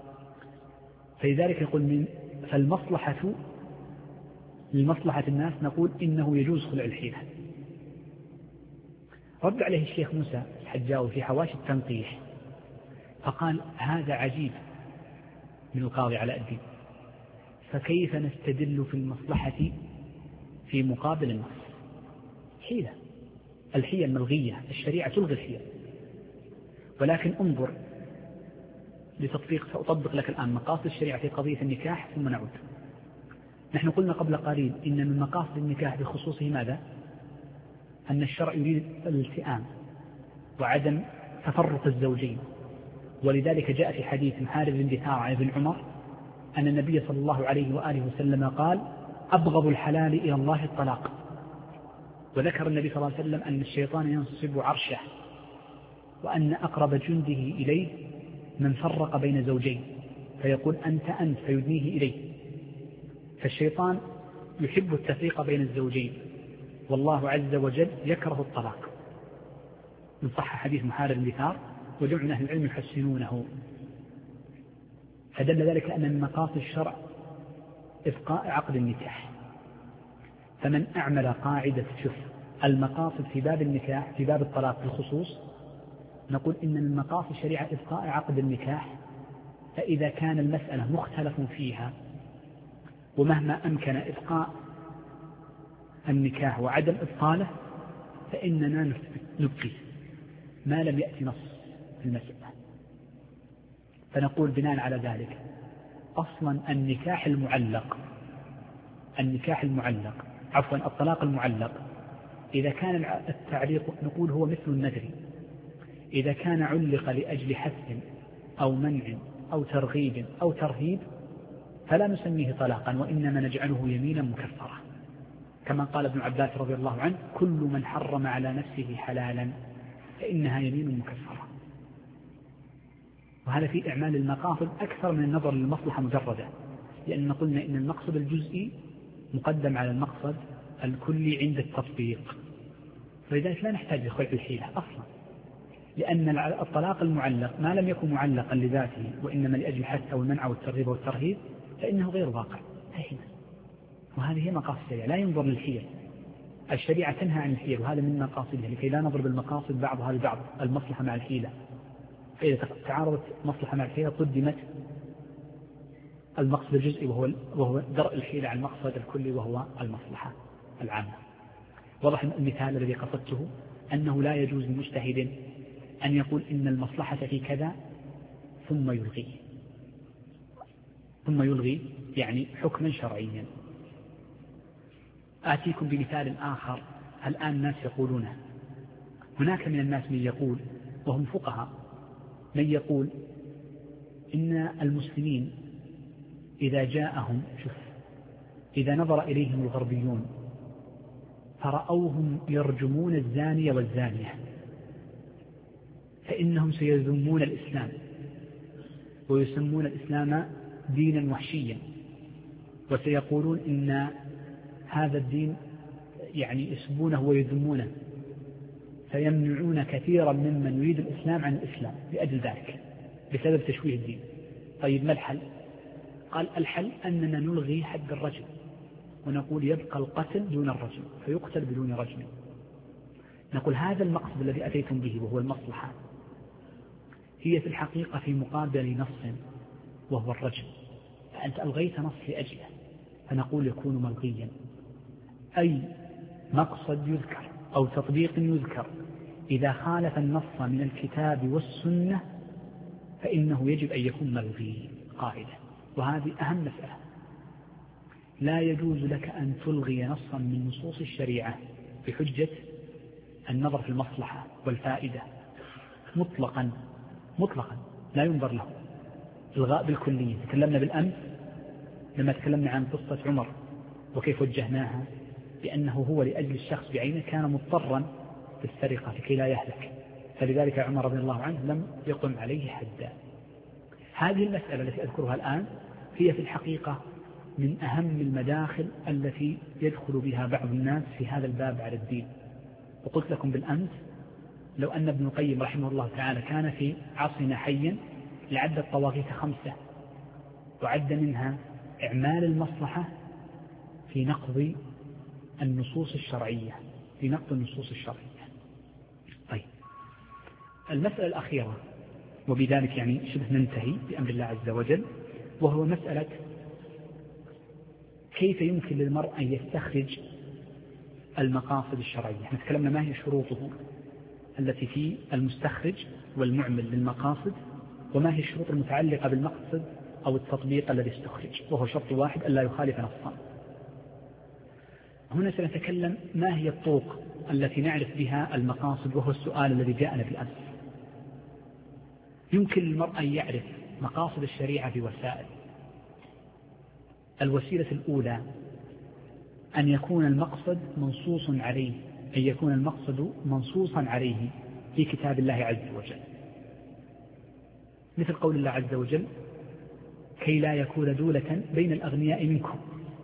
فلذلك يقول من فالمصلحة لمصلحة الناس نقول إنه يجوز خلع الحيلة. رد عليه الشيخ موسى الحجاوي في حواشي التنقيح فقال هذا عجيب من القاضي علاء الدين، فكيف نستدل في المصلحة في مقابل النص؟ حيلة، الحيل ملغية، الشريعة تلغي الحيل. ولكن انظر لتطبيق سأطبق لك الآن مقاصد الشريعة في قضية النكاح ثم نعود. نحن قلنا قبل قليل إن من مقاصد النكاح بخصوصه ماذا؟ أن الشرع يريد الالتئام وعدم تفرق الزوجين، ولذلك جاء في حديث محارب بن دثار عن ابن عمر أن النبي صلى الله عليه وآله وسلم قال: أبغض الحلال إلى الله الطلاق. وذكر النبي صلى الله عليه وسلم أن الشيطان ينصب عرشه، وأن أقرب جنده إليه من فرق بين زوجين فيقول أنت أنت فيدنيه إليه. فالشيطان يحب التفريق بين الزوجين، والله عز وجل يكره الطلاق، من صح حديث محارب بن دثار، وجمع من أهل العلم يحسنونه. فدل ذلك أن من مقاصد الشرع إبقاء عقد النكاح. فمن أعمل قاعدة شوف المقاصد في باب النكاح في باب الطلاق بالخصوص، نقول إن من مقاصد الشريعة إبقاء عقد النكاح. فإذا كان المسألة مختلف فيها ومهما أمكن إبقاء النكاح وعدم إبطاله فإننا نبقي ما لم يأتي نص في المسألة. فنقول بناء على ذلك أصلا النكاح المعلق النكاح المعلق عفوا الطلاق المعلق إذا كان التعليق نقول هو مثل النذر، إذا كان علق لأجل حث أو منع أو ترغيب أو ترهيب فلا نسميه طلاقا، وإنما نجعله يمينا مكفرة، كما قال ابن عباس رضي الله عنه: كل من حرم على نفسه حلالا فإنها يمين مكفرة. وهذا في إعمال المقاصد أكثر من النظر للمصلحة مجردة، لأن قلنا إن المقصد الجزئي مقدم على المقصد الكلي عند التطبيق، فلذلك لا نحتاج لخلع الحيلة أصلا، لأن الطلاق المعلق ما لم يكن معلقا لذاته وإنما لأجل الحث أو المنع والترغيب والترهيب فإنه غير واقع هنا. وهذه هي مقاصد الشريعة، لا ينظر للحيل. الشريعة تنهى عن الحيل، وهذا من مقاصدها لكي لا نضرب المقاصد بعضها لبعض، المصلحة مع الحيلة. فإذا تعارضت مصلحة مع الحيلة قدمت المقصد الجزئي وهو وهو درء الحيلة عن المقصد الكلي وهو المصلحة العامة. وضح المثال الذي قصدته أنه لا يجوز لمجتهد أن يقول إن المصلحة في كذا ثم يلغي ثم يلغي يعني حكما شرعيا. آتيكم بمثال آخر الآن الناس يقولونه. هناك من الناس من يقول وهم فقهاء من يقول إن المسلمين إذا جاءهم شوف إذا نظر إليهم الغربيون فرأوهم يرجمون الزانية والزانية فإنهم سيذمون الإسلام ويسمون الإسلام دينا وحشيا، وسيقولون إن هذا الدين يعني يسبونه ويذمونه، فيمنعون كثيرا ممن يريد الإسلام عن الإسلام لأجل ذلك بسبب تشويه الدين. طيب ما الحل؟ قال الحل أننا نلغي حد الرجم ونقول يبقى القتل دون الرجم فيقتل بدون رجم. نقول هذا المقصد الذي أتيتم به وهو المصلحة هي في الحقيقة في مقابل نص وهو الرجم، فأنت ألغيت نص لأجله فنقول يكون ملغيا. أي مقصد يذكر أو تطبيق يذكر إذا خالف النص من الكتاب والسنة فإنه يجب أن يكون ملغي قاعدة. وهذه أهم مسألة، لا يجوز لك أن تلغي نصا من نصوص الشريعة بحجة النظر في المصلحة والفائدة مطلقا مطلقا لا ينظر له. الغاء بالكلية. تكلمنا بالأمس لما تكلمنا عن قصة عمر وكيف وجهناها بأنه هو لأجل الشخص بعينه كان مضطرا في السرقة لكي لا يهلك، فلذلك عمر رضي الله عنه لم يقم عليه حدا. هذه المسألة التي أذكرها الآن هي في الحقيقة من أهم المداخل التي يدخل بها بعض الناس في هذا الباب على الدين. وقلت لكم بالأمس لو أن ابن القيم رحمه الله تعالى كان في عصرنا حيا لعد الطواغيت خمسة، وعد منها إعمال المصلحة في نقض النصوص الشرعية في نقض النصوص الشرعية. طيب المسألة الأخيرة وبذلك يعني شبه ننتهي بأمر الله عز وجل، وهو مسألة كيف يمكن للمرء أن يستخرج المقاصد الشرعية. احنا تكلمنا ما هي شروطه التي في المستخرج والمعمل للمقاصد وما هي الشروط المتعلقة بالمقصد أو التطبيق الذي استخرج، وهو شرط واحد ألا يخالف نصا. هنا سنتكلم ما هي الطرق التي نعرف بها المقاصد، وهو السؤال الذي جاءنا بالأمس. يمكن للمرء أن يعرف مقاصد الشريعة بوسائل. الوسيلة الأولى أن يكون المقصد منصوص عليه، أن يكون المقصد منصوصا عليه في كتاب الله عز وجل، مثل قول الله عز وجل: كي لا يكون دولة بين الأغنياء منكم.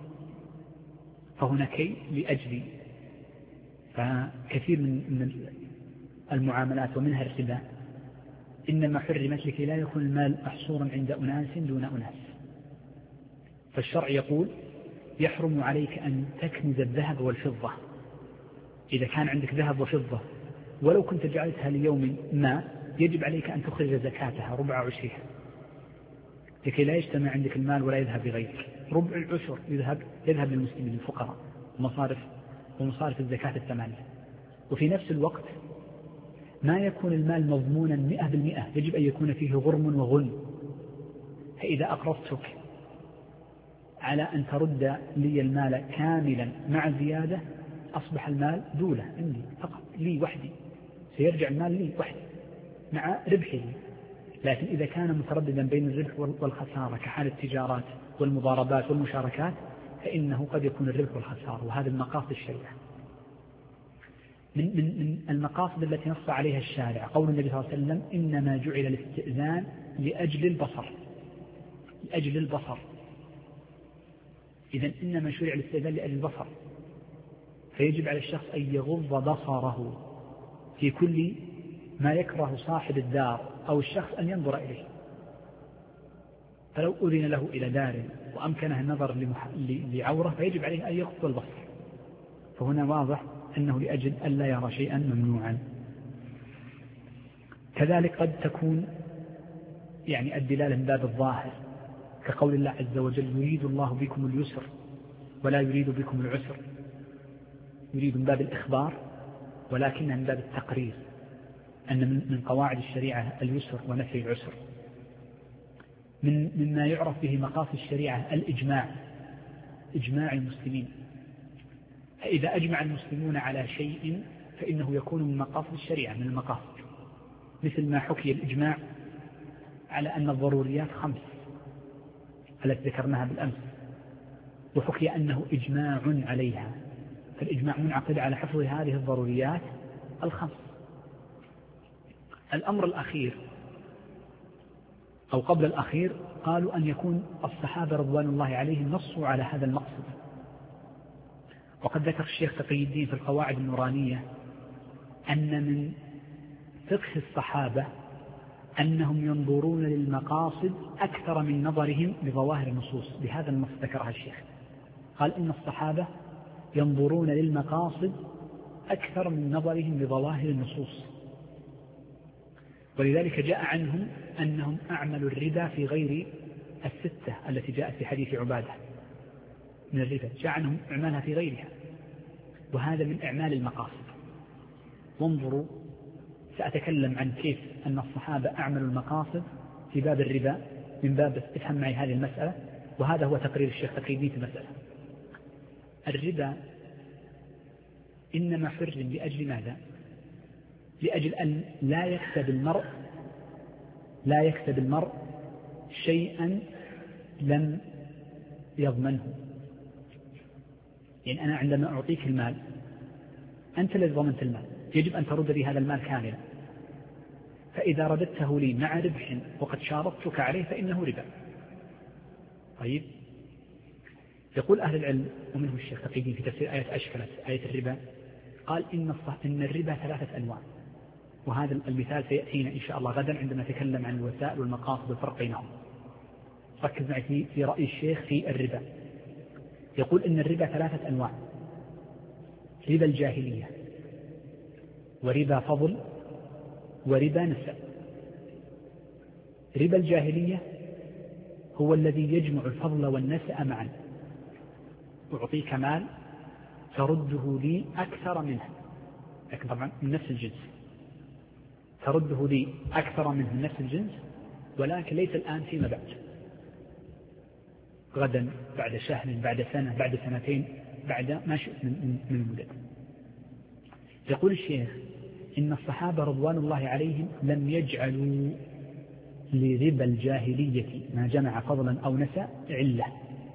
فهنا كي لأجل، فكثير من المعاملات ومنها الربا إنما حرمت لكي لا يكون المال محصورا عند أناس دون أناس. فالشرع يقول: يحرم عليك أن تكنز الذهب والفضة. إذا كان عندك ذهب وفضة ولو كنت جعلتها ليوم ما، يجب عليك أن تخرج زكاتها ربع عشرها، لكي لا يجتمع عندك المال ولا يذهب لغيرك. ربع العشر يذهب يذهب للمسلمين الفقراء ومصارف ومصارف الزكاة الثمانية. وفي نفس الوقت ما يكون المال مضمونا مئة بالمئة، يجب أن يكون فيه غرم وغنم. فإذا أقرضتك على أن ترد لي المال كاملا مع زيادة، أصبح المال دولة عندي فقط لي وحدي، سيرجع المال لي وحدي مع ربحه. لكن إذا كان مترددا بين الربح والخسارة كحال التجارات والمضاربات والمشاركات، فإنه قد يكون الربح والخسارة، وهذا المقاصد الشريعة. من, من, من المقاصد التي نص عليها الشارع قول النبي صلى الله عليه وسلم: إنما جعل الاستئذان لأجل البصر. لأجل البصر. إذن إنما شرع الاستئذان لأجل البصر، فيجب على الشخص أن يغض بصره في كل ما يكره صاحب الدار أو الشخص أن ينظر إليه. فلو أذن له إلى دار وأمكنه النظر لعورة فيجب عليه أن يغض البصر. فهنا واضح أنه لأجل ألا يرى شيئا ممنوعا. كذلك قد تكون يعني الدلالة من باب الظاهر، كقول الله عز وجل: يريد الله بكم اليسر ولا يريد بكم العسر. يريد من باب الإخبار، ولكنها من باب التقرير، أن من قواعد الشريعة اليسر ونفي العسر. من مما يعرف به مقاصد الشريعة الإجماع، إجماع المسلمين. فإذا أجمع المسلمون على شيء فإنه يكون من مقاصد الشريعة، من المقاصد، مثل ما حكي الإجماع على أن الضروريات خمس التي ذكرناها بالأمس، وحكي أنه إجماع عليها. فالإجماع منعقد على حفظ هذه الضروريات الخمس. الأمر الأخير أو قبل الأخير قالوا أن يكون الصحابة رضوان الله عليهم نصوا على هذا المقصد. وقد ذكر الشيخ تقي الدين في القواعد النورانية أن من فقه الصحابة أنهم ينظرون للمقاصد أكثر من نظرهم لظواهر النصوص. بهذا النص ذكرها الشيخ، قال إن الصحابة ينظرون للمقاصد أكثر من نظرهم لظواهر النصوص. ولذلك جاء عنهم أنهم أعملوا الربا في غير الستة التي جاءت في حديث عبادة من الربا، جاء عنهم أعمالها في غيرها، وهذا من أعمال المقاصد. وانظروا، سأتكلم عن كيف أن الصحابة أعملوا المقاصد في باب الربا من باب افهم معي هذه المسألة، وهذا هو تقرير الشيخ تقي الدين في المسألة. الربا إنما حرم لأجل ماذا؟ لأجل أن لا يكسب المرء لا يكسب المرء شيئا لم يضمنه. يعني أنا عندما أعطيك المال أنت الذي ضمنت المال، يجب أن ترد لي هذا المال كاملا. فإذا رددته لي مع ربح وقد شارطتك عليه فإنه ربا. طيب، يقول أهل العلم ومنه الشيخ تقي الدين في تفسير آية أشكلت آية الربا، قال إن, إن الربا ثلاثة أنواع. وهذا المثال سيأتينا إن شاء الله غدا عندما نتكلم عن الوسائل والمقاصد والفرق بينهم. ركز معي في رأي الشيخ في الربا. يقول إن الربا ثلاثة أنواع: ربا الجاهلية، وربا فضل، وربا نسب. ربا الجاهلية هو الذي يجمع الفضل والنسأ معا. أعطيك مال ترده لي أكثر منه، لكن طبعا من نفس الجنس، ترده لي أكثر منه من نفس الجنس ولكن ليس الآن فيما بعد، غدا، بعد شهر، بعد سنة، بعد سنتين، بعد ما شئت من المدد. يقول الشيخ إن الصحابة رضوان الله عليهم لم يجعلوا لربا الجاهلية ما جمع فضلا أو نسى علة،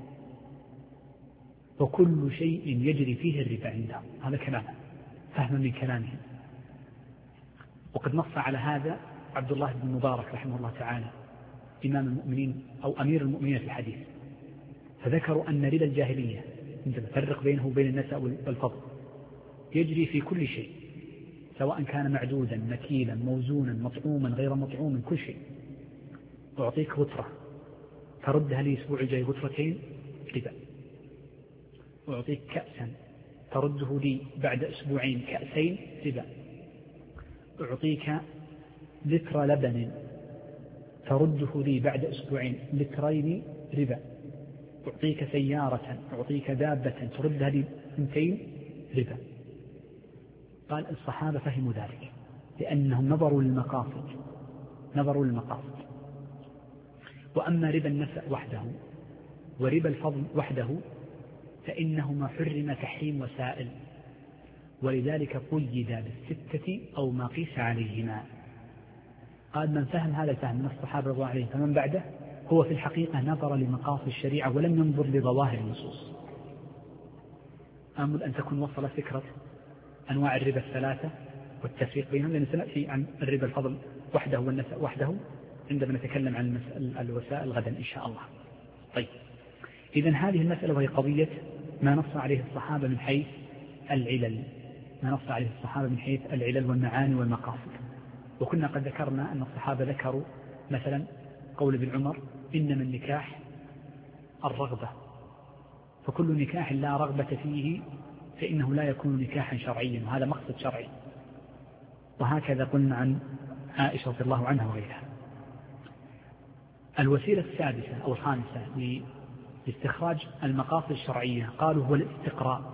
وكل شيء يجري فيه الربا عندهم. هذا كلامه، فهم من كلامهم. وقد نص على هذا عبد الله بن مبارك رحمه الله تعالى إمام المؤمنين أو أمير المؤمنين في الحديث، فذكروا أن ربا الجاهلية أنت تفرق بينه وبين النساء والفضل يجري في كل شيء، سواء كان معدودا مكيلا موزونا مطعوما غير مطعوم، كل شيء. أعطيك غترة تردها لي أسبوع الجاي غترتين ربا، أعطيك كأسا ترده لي بعد أسبوعين كأسين ربا، أعطيك لتر لبن ترده لي بعد أسبوعين لترين ربا، أعطيك سيارة أعطيك دابة تردها لي اثنتين ربا. قال الصحابة فهموا ذلك لأنهم نظروا للمقاصد، نظروا للمقاصد. وأما ربا النسأ وحده وربا الفضل وحده فإنهما حرم تحريم وسائل، ولذلك قيد بالستة أو ما قيس عليهما. قال من فهم هذا الفهم من الصحابة رضي الله عليهم فمن بعده هو في الحقيقة نظر لمقاصد الشريعة ولم ينظر لظواهر النصوص. آمل أن تكون وصل فكرة أنواع الربا الثلاثة والتفريق بينهم، لأن سنأتي عن الربا الفضل وحده والنسأ وحده عندما نتكلم عن الوسائل غدا إن شاء الله. طيب، إذن هذه المسألة وهي قضية ما نص عليه الصحابة من حيث العلل، ما نص عليه الصحابة من حيث العلل والمعاني والمقاصد. وكنا قد ذكرنا أن الصحابة ذكروا مثلا قول ابن عمر إنما النكاح الرغبة، فكل نكاح لا رغبة فيه فإنه لا يكون نكاحا شرعيا، وهذا مقصد شرعي. وهكذا قلنا عن عائشة رضي الله عنها وغيرها. الوسيلة السادسة أو الخامسة لاستخراج المقاصد الشرعية قالوا هو الاستقراء،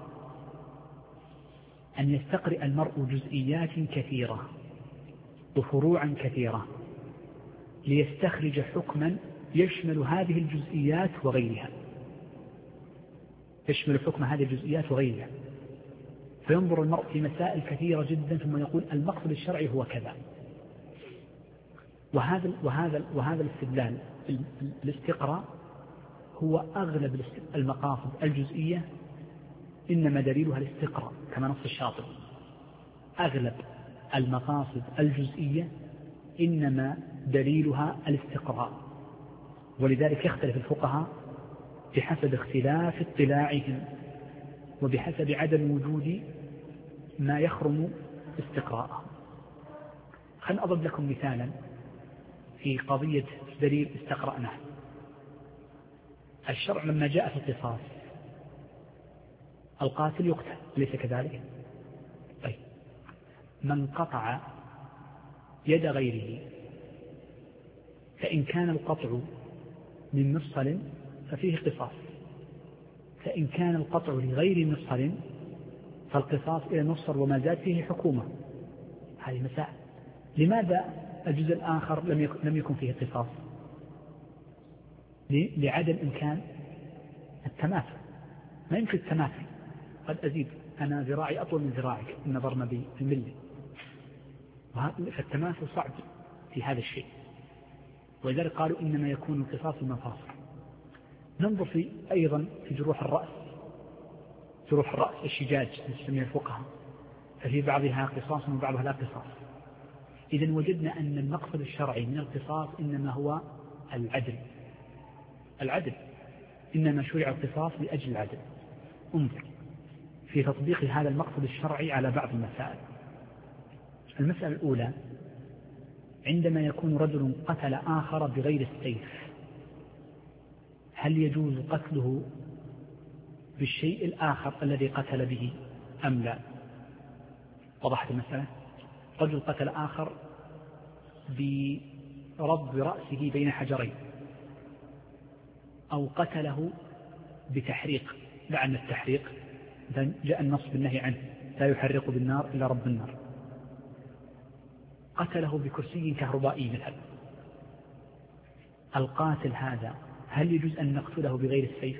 أن يستقرئ المرء جزئيات كثيرة وفروعا كثيرة ليستخرج حكما يشمل هذه الجزئيات وغيرها، يشمل حكم هذه الجزئيات وغيرها. فينظر المرء في مسائل كثيرة جدا ثم يقول المقصد الشرعي هو كذا. وهذا وهذا وهذا الاستدلال الاستقراء هو أغلب المقاصد الجزئية إنما دليلها الاستقراء، كما نص الشاطبي أغلب المقاصد الجزئية إنما دليلها الاستقراء. ولذلك يختلف الفقهاء بحسب اختلاف اطلاعهم وبحسب عدم وجود ما يخرم استقراءه. خلنا أضرب لكم مثالا في قضية دليل استقرأناه. الشرع لما جاء في القصاص القاتل يقتل، ليس كذلك؟ طيب، من قطع يد غيره فإن كان القطع من مفصل ففيه قصاص، فإن كان القطع لغير مفصل فالقصاص إلى مفصل وما زاد فيه حكومة. هذه مسائل. لماذا الجزء الآخر لم يكن, لم يكن فيه قصاص؟ لعدم إمكان التماثل، ما يمكن التماثل. قد أزيد أنا ذراعي أطول من ذراعك إن نظرنا بالملي، فالتماثل صعب في هذا الشيء. ولذلك قالوا إنما يكون القصاص المفاصل. ننظر في أيضا في جروح الرأس، جروح الرأس الشجاج يسميها الفقهاء، ففي بعضها قصاص وبعضها لا قصاص. إذن وجدنا أن المقصد الشرعي من القصاص إنما هو العدل، العدل إنما شرع القصاص لأجل العدل. انظر في تطبيق هذا المقصد الشرعي على بعض المسائل. المسألة الأولى عندما يكون رجل قتل آخر بغير السيف، هل يجوز قتله بالشيء الآخر الذي قتل به أم لا؟ وضحت المسألة. رجل قتل آخر برب رأسه بين حجرين، أو قتله بتحريق، لعن التحريق جاء النص بالنهي عنه لا يحرق بالنار إلا رب النار. قتله بكرسي كهربائي مثلا، القاتل هذا هل يجوز أن نقتله بغير السيف؟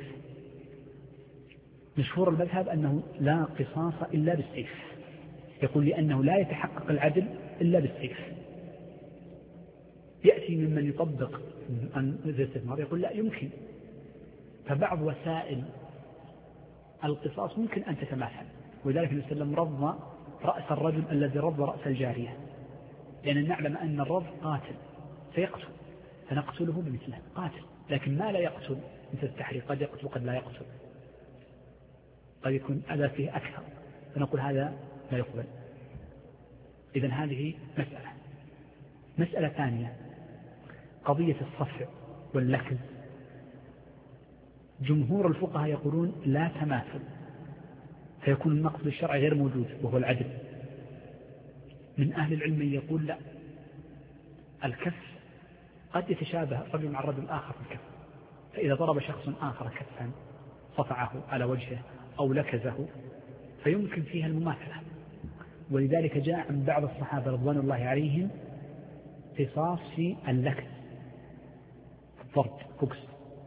مشهور المذهب أنه لا قصاص إلا بالسيف، يقول لأنه لا يتحقق العدل إلا بالسيف. يأتي ممن يطبق أن الاستثمار يقول لا يمكن، فبعض وسائل القصاص ممكن أن تتماثل، ولذلك النبي صلى الله عليه وسلم رض رأس الرجل الذي رض رأس الجارية، لأن نعلم أن الرض قاتل سيقتل فنقتله بمثله قاتل، لكن ما لا يقتل مثل التحريق قد يقتل وقد لا يقتل، قد يكون أذى فيه أكثر فنقول هذا لا يقبل. إذن هذه مسألة. مسألة ثانية قضية الصفع واللكز. جمهور الفقهاء يقولون لا تماثل، فيكون المقصد الشرعي غير موجود وهو العدل. من أهل العلم يقول لا، الكف قد يتشابه رجل مع الرجل الآخر في الكف، فإذا ضرب شخص آخر كفا صفعه على وجهه أو لكزه فيمكن فيها المماثلة. ولذلك جاء عن بعض الصحابة رضوان الله عليهم قصاص في اللكز الضرب فوكس،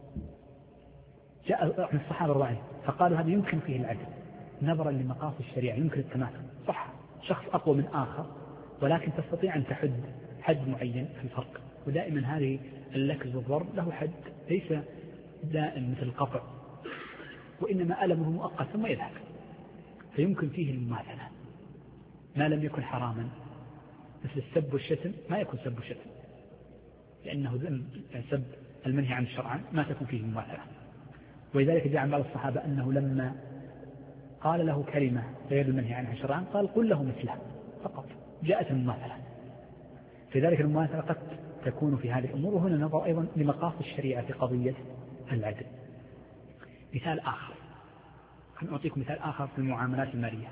جاء من الصحابة رضوان الله فقالوا هذا يمكن فيه العدل نظرا لمقاصد الشريعة، يمكن التماثل. صح شخص أقوى من آخر ولكن تستطيع أن تحد حد معين في الفرق، ودائما هذه اللكز والضرب له حد ليس دائم مثل القطع، وإنما ألمه مؤقت ثم يذهب، فيمكن فيه المماثلة ما لم يكن حراما. مثل السب والشتم ما يكون سب وشتم لأنه ذنب، سب المنهي عن الشرع ما تكون فيه المماثلة. ولذلك جاء عن بعض الصحابة أنه لما قال له كلمة غير المنهي عنها شرعا قال قل له مثله فقط، جاءت المماثلة. في ذلك المماثلة قد تكون في هذه الأمور، وهنا نظر أيضا لمقاصد الشريعة في قضية العدل. مثال آخر، خلينا أعطيكم مثال آخر في المعاملات المالية.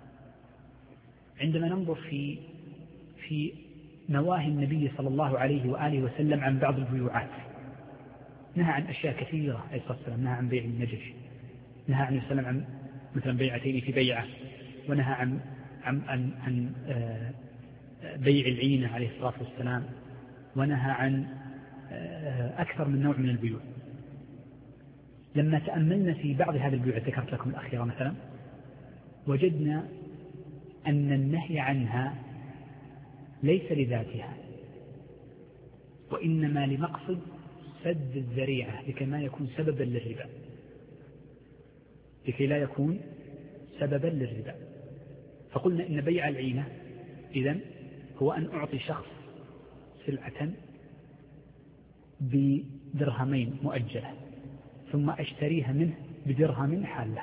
عندما ننظر في في نواهي النبي صلى الله عليه وآله وسلم عن بعض البيوعات، نهى عن أشياء كثيرة عليه الصلاة والسلام، نهى عن بيع النجش، نهى عن السلام عن مثلا بيعتين في بيعة، ونهى عن عن عن, عن بيع العينة عليه الصلاة والسلام، ونهى عن أكثر من نوع من البيوع. لما تأملنا في بعض هذه البيوع ذكرت لكم الأخيرة مثلا، وجدنا أن النهي عنها ليس لذاتها وإنما لمقصد سد الذريعة لكي ما يكون سببا للربا، لكي لا يكون سببا للربا. فقلنا إن بيع العينة إذن هو أن أعطي شخص سلعة بدرهمين مؤجلة ثم أشتريها منه بدرهم حالة،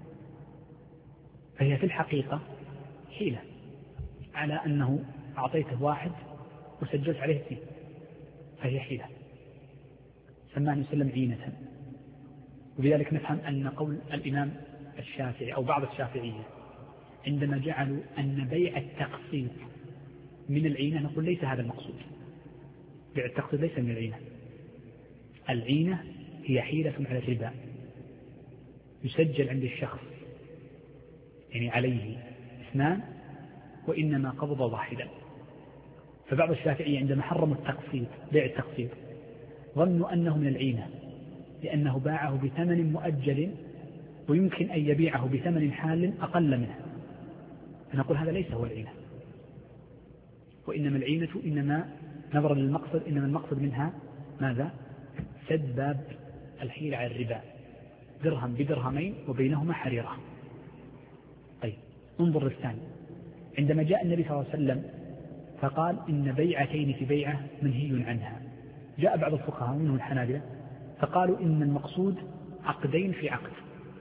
فهي في الحقيقة حيلة على أنه أعطيته واحد وسجلت عليه اثنين، فهي حيلة سماه وسلم عينة. وبذلك نفهم أن قول الإمام الشافعي أو بعض الشافعية عندما جعلوا أن بيع التقسيط من العينة، نقول ليس هذا المقصود، بيع التقسيط ليس من العينة. العينة هي حيلة على الربا، يسجل عند الشخص يعني عليه اثنان وإنما قبض واحدا. فبعض الشافعية عندما حرموا التقسيط بيع التقسيط ظنوا أنه من العينة لأنه باعه بثمن مؤجل ويمكن أن يبيعه بثمن حال أقل منه، فنقول هذا ليس هو العينة، وإنما العينة إنما نظرا للمقصد إنما المقصد منها ماذا؟ سد باب الحيلة على الربا، درهم بدرهمين وبينهما حريرة. طيب انظر للثاني، عندما جاء النبي صلى الله عليه وسلم فقال إن بيعتين في بيعة منهي عنها، جاء بعض الفقهاء منهم الحنابلة فقالوا إن المقصود عقدين في عقد،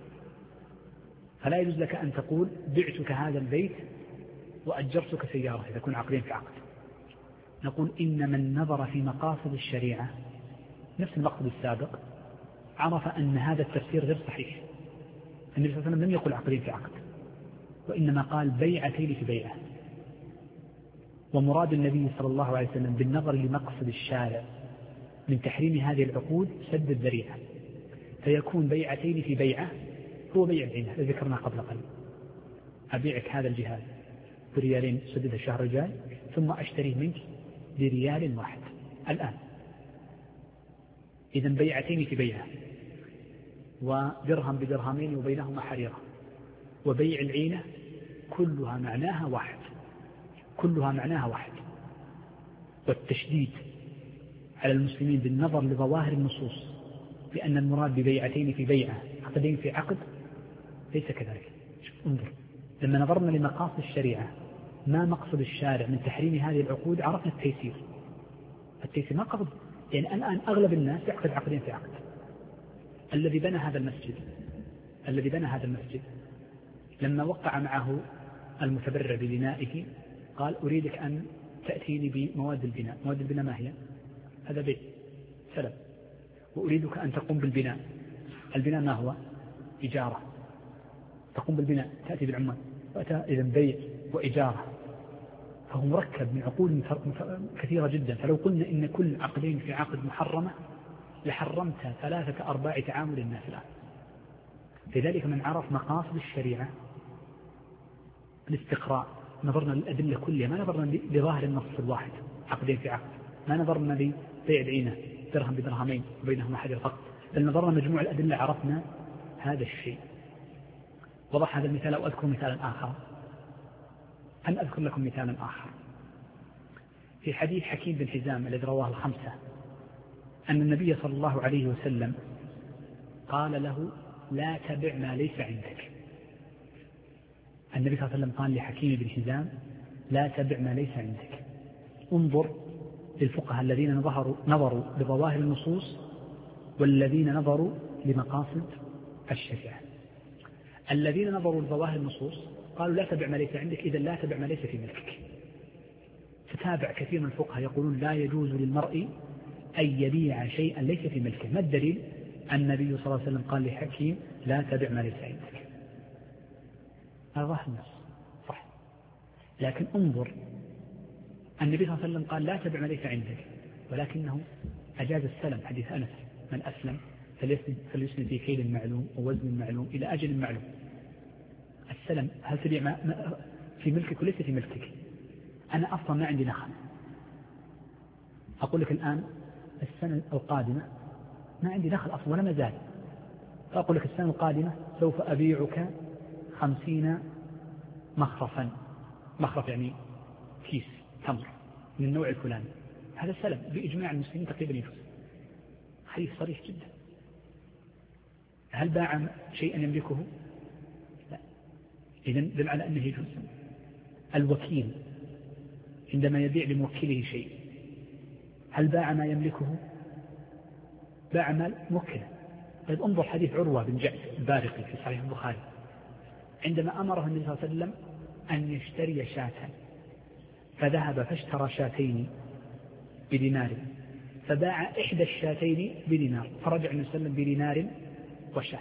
فلا يجوز لك أن تقول بعتك هذا البيت وأجرتك سيارة إذا كن عقدين في عقد. نقول إن من نظر في مقاصد الشريعة نفس المقصد السابق عرف أن هذا التفسير غير صحيح. النبي صلى الله عليه وسلم لم يقل عقدين في عقد، وإنما قال بيعتين في بيعة. ومراد النبي صلى الله عليه وسلم بالنظر لمقصد الشارع من تحريم هذه العقود سد الذريعة، فيكون بيعتين في بيعة هو بيع العينة الذي ذكرنا قبل قليل، أبيعك هذا الجهاز بريالين سدد الشهر الجاي ثم أشتريه منك بريال واحد الآن، إذن بيعتين في بيعة، ودرهم بدرهمين وبينهما حريرة، وبيع العينة كلها معناها واحد، كلها معناها واحد. والتشديد على المسلمين بالنظر لظواهر النصوص بأن المراد ببيعتين في بيعة عقدين في عقد ليس كذلك. انظر، لما نظرنا لمقاصد الشريعة ما مقصد الشارع من تحريم هذه العقود عرفنا التيسير. التيسير ما قصد يعني الآن أغلب الناس يعقد عقدين في عقد. الذي بنى هذا المسجد الذي بنى هذا المسجد لما وقع معه المتبرع ببنائه قال أريدك أن تأتيني بمواد البناء. مواد البناء ما هي؟ هذا بيع سلم. وأريدك أن تقوم بالبناء. البناء ما هو؟ إجارة. تقوم بالبناء تأتي بالعمال، إذن بيع وإجارة، فهو مركب من عقود كثيرة جدا. فلو قلنا إن كل عقدين في عقد محرمة لحرمت ثلاثة أرباع تعامل الناس الآن. لذلك من عرف مقاصد الشريعة الاستقراء، نظرنا للأدلة كلها، ما نظرنا لظاهر النص الواحد عقدين في عقد، ما نظرنا لبيع العينة درهم بدرهمين وبينهما حجر فقط، بل نظرنا مجموع الأدلة عرفنا هذا الشيء. وضح هذا المثال أو أذكر مثالا آخر. أن أذكر لكم مثالا آخر في حديث حكيم بن حزام الذي رواه الخمسة أن النبي صلى الله عليه وسلم قال له لا تبع ما ليس عندك. النبي صلى الله عليه وسلم قال لحكيم بن حزام لا تبع ما ليس عندك. انظر للفقهاء الذين نظروا, نظروا بظواهر النصوص والذين نظروا لمقاصد الشريعة. الذين نظروا لظواهر النصوص قالوا لا تبع ما ليس عندك، إذا لا تبع ما ليس في ملكك. تتابع كثير من الفقهاء يقولون لا يجوز للمرء أن يبيع شيئا ليس في ملكه. ما الدليل؟ النبي صلى الله عليه وسلم قال لحكيم لا تبع ما ليس عندك. هذا ظاهر النص صح، لكن انظر النبي صلى الله عليه وسلم قال لا تبع ما ليس عندك، ولكنه أجاز السلم. حديث أنس من أسلم فليسلم في كيل معلوم ووزن معلوم إلى أجل معلوم. السلم هل تبيع في ملكك وليس في ملكك؟ أنا أصلا ما عندي نخل، أقول لك الآن السنة القادمة ما عندي نخل أصلا ولا مزال، فأقول لك السنة القادمة سوف أبيعك خمسين مخرفا. مخرف يعني كيس تمر من النوع الفلاني. هذا السلم بإجماع المسلمين تقريبا يجوز. حديث صريح جدا. هل باع شيئا يملكه؟ لا. إذن دل على أنه يجوز. الوكيل عندما يبيع لموكله شيء هل باع ما يملكه؟ باع مال موكله. طيب انظر حديث عروة بن جعد البارقي في صحيح البخاري عندما أمره النبي صلى الله عليه وسلم أن يشتري شاة، فذهب فاشترى شاتين بدينار، فباع إحدى الشاتين بدينار، فرجع النبي صلى الله عليه وسلم بدينار وشاة.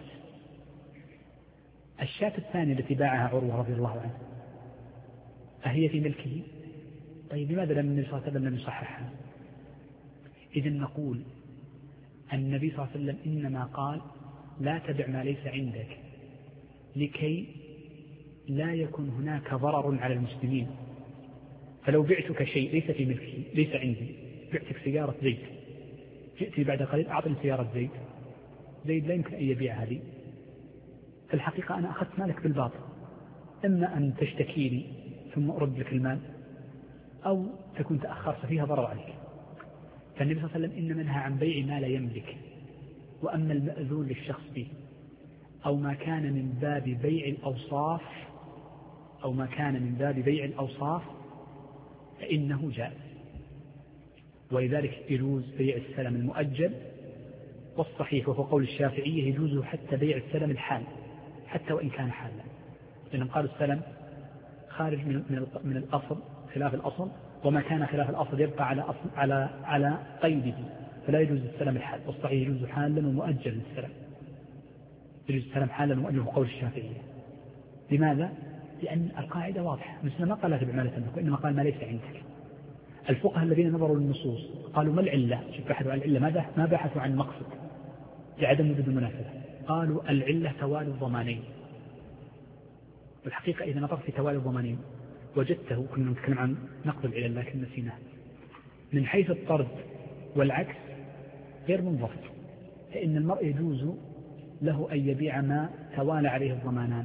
الشاة الثانية التي باعها عروة رضي الله عنه أهي في ملكه؟ طيب لماذا لم النبي صلى الله عليه وسلم لم يصححها؟ إذن نقول النبي صلى الله عليه وسلم إنما قال لا تبع ما ليس عندك لكي لا يكون هناك ضرر على المسلمين. فلو بعتك شيء ليس في ملكي ليس عندي، بعتك سيارة زيت، جئتني بعد قليل أعطني سيارة زيت، زيد لا يمكن أن يبيع هذه. في الحقيقة أنا أخذت مالك بالباطل، إما أن تشتكي لي ثم أرد لك المال أو تكون تأخرت فيها ضرر عليك. فالنبي صلى الله عليه وسلم إنما نهى عن بيع ما لا يملك. وأما المأذون للشخص به أو ما كان من باب بيع الأوصاف أو ما كان من باب بيع الأوصاف فإنه جائز. ولذلك يجوز بيع السلم المؤجل، والصحيح وهو قول الشافعية يجوز حتى بيع السلم الحال حتى وإن كان حالا، لأنهم قالوا السلم خارج من من الأصل خلاف الأصل، وما كان خلاف الأصل يبقى على أصل على على قيده، فلا يجوز السلم الحال. والصحيح يجوز حالا ومؤجل للسلم، يجوز السلم حالا ومؤجل قول الشافعية. لماذا؟ لأن القاعدة واضحة، المسلم ما قال لا تبع ما لا تملك، وإنما قال ما ليس عندك. الفقهاء الذين نظروا للنصوص قالوا ما العلة؟ شوف بحثوا عن العلة، ما بحثوا عن المقصد لعدم وجود المنافذة. قالوا العلة توالي الضمانين. والحقيقة إذا نظرت في توالي الضمانين وجدته، كنا نتكلم عن نقض العلل لكن نسيناه، من حيث الطرد والعكس غير منضبط. فإن المرء يجوز له أن يبيع ما توالى عليه الضمانان،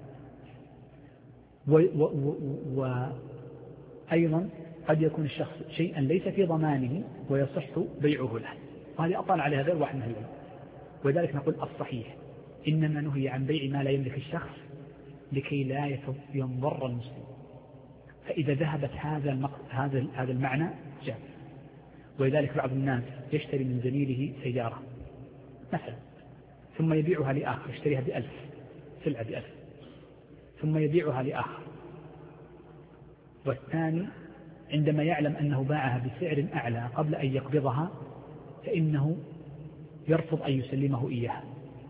وأيضا قد يكون الشخص شيئا ليس في ضمانه ويصح بيعه له، وهذه أطال عليها غير واحد من العلماء. ولذلك نقول الصحيح إنما نهي عن بيع ما لا يملك الشخص لكي لا ينضر المسلم، فإذا ذهبت هذا هذا هذا المعنى جاز. ولذلك بعض الناس يشتري من زميله سيارة مثلا ثم يبيعها لآخر، يشتريها بألف، سلعة بألف، ثم يبيعها لآخر، والثاني عندما يعلم أنه باعها بسعر أعلى قبل أن يقبضها فإنه يرفض أن يسلمه إياها.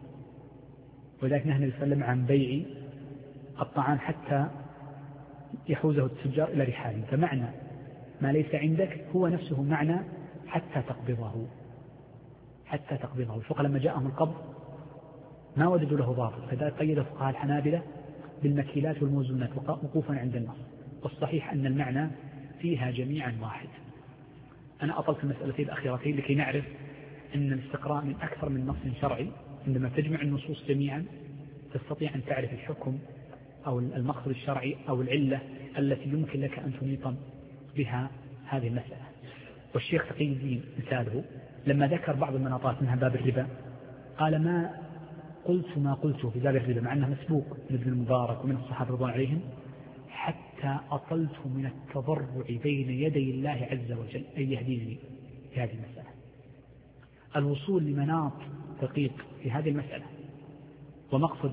ولذلك نهى النبي صلى الله عليه وسلم عن بيع الطعام حتى يحوزه التجار إلى رحالهم، فمعنى ما ليس عندك هو نفسه معنى حتى تقبضه حتى تقبضه. الفقهاء لما جاءهم القبض ما وجدوا له ضابط، فذلك قيد فقهاء الحنابلة بالمكيلات والموزونات وقوفا عند النص، والصحيح أن المعنى فيها جميعا واحد. أنا أطلت المسألتين الأخيرتين لكي نعرف أن الاستقراء من أكثر من نص شرعي، عندما تجمع النصوص جميعا تستطيع أن تعرف الحكم أو المقصد الشرعي أو العلة التي يمكن لك أن تنيط بها هذه المسألة. والشيخ تقي الدين مثاله لما ذكر بعض المناطات منها باب الربا قال ما قلت ما قلته في باب الربا مع أنه مسبوق من ابن المبارك ومن الصحابة رضوان عليهم حتى أطلت من التضرع بين يدي الله عز وجل أن يهديني في هذه المسألة. الوصول لمناط دقيق في هذه المسألة ومقصد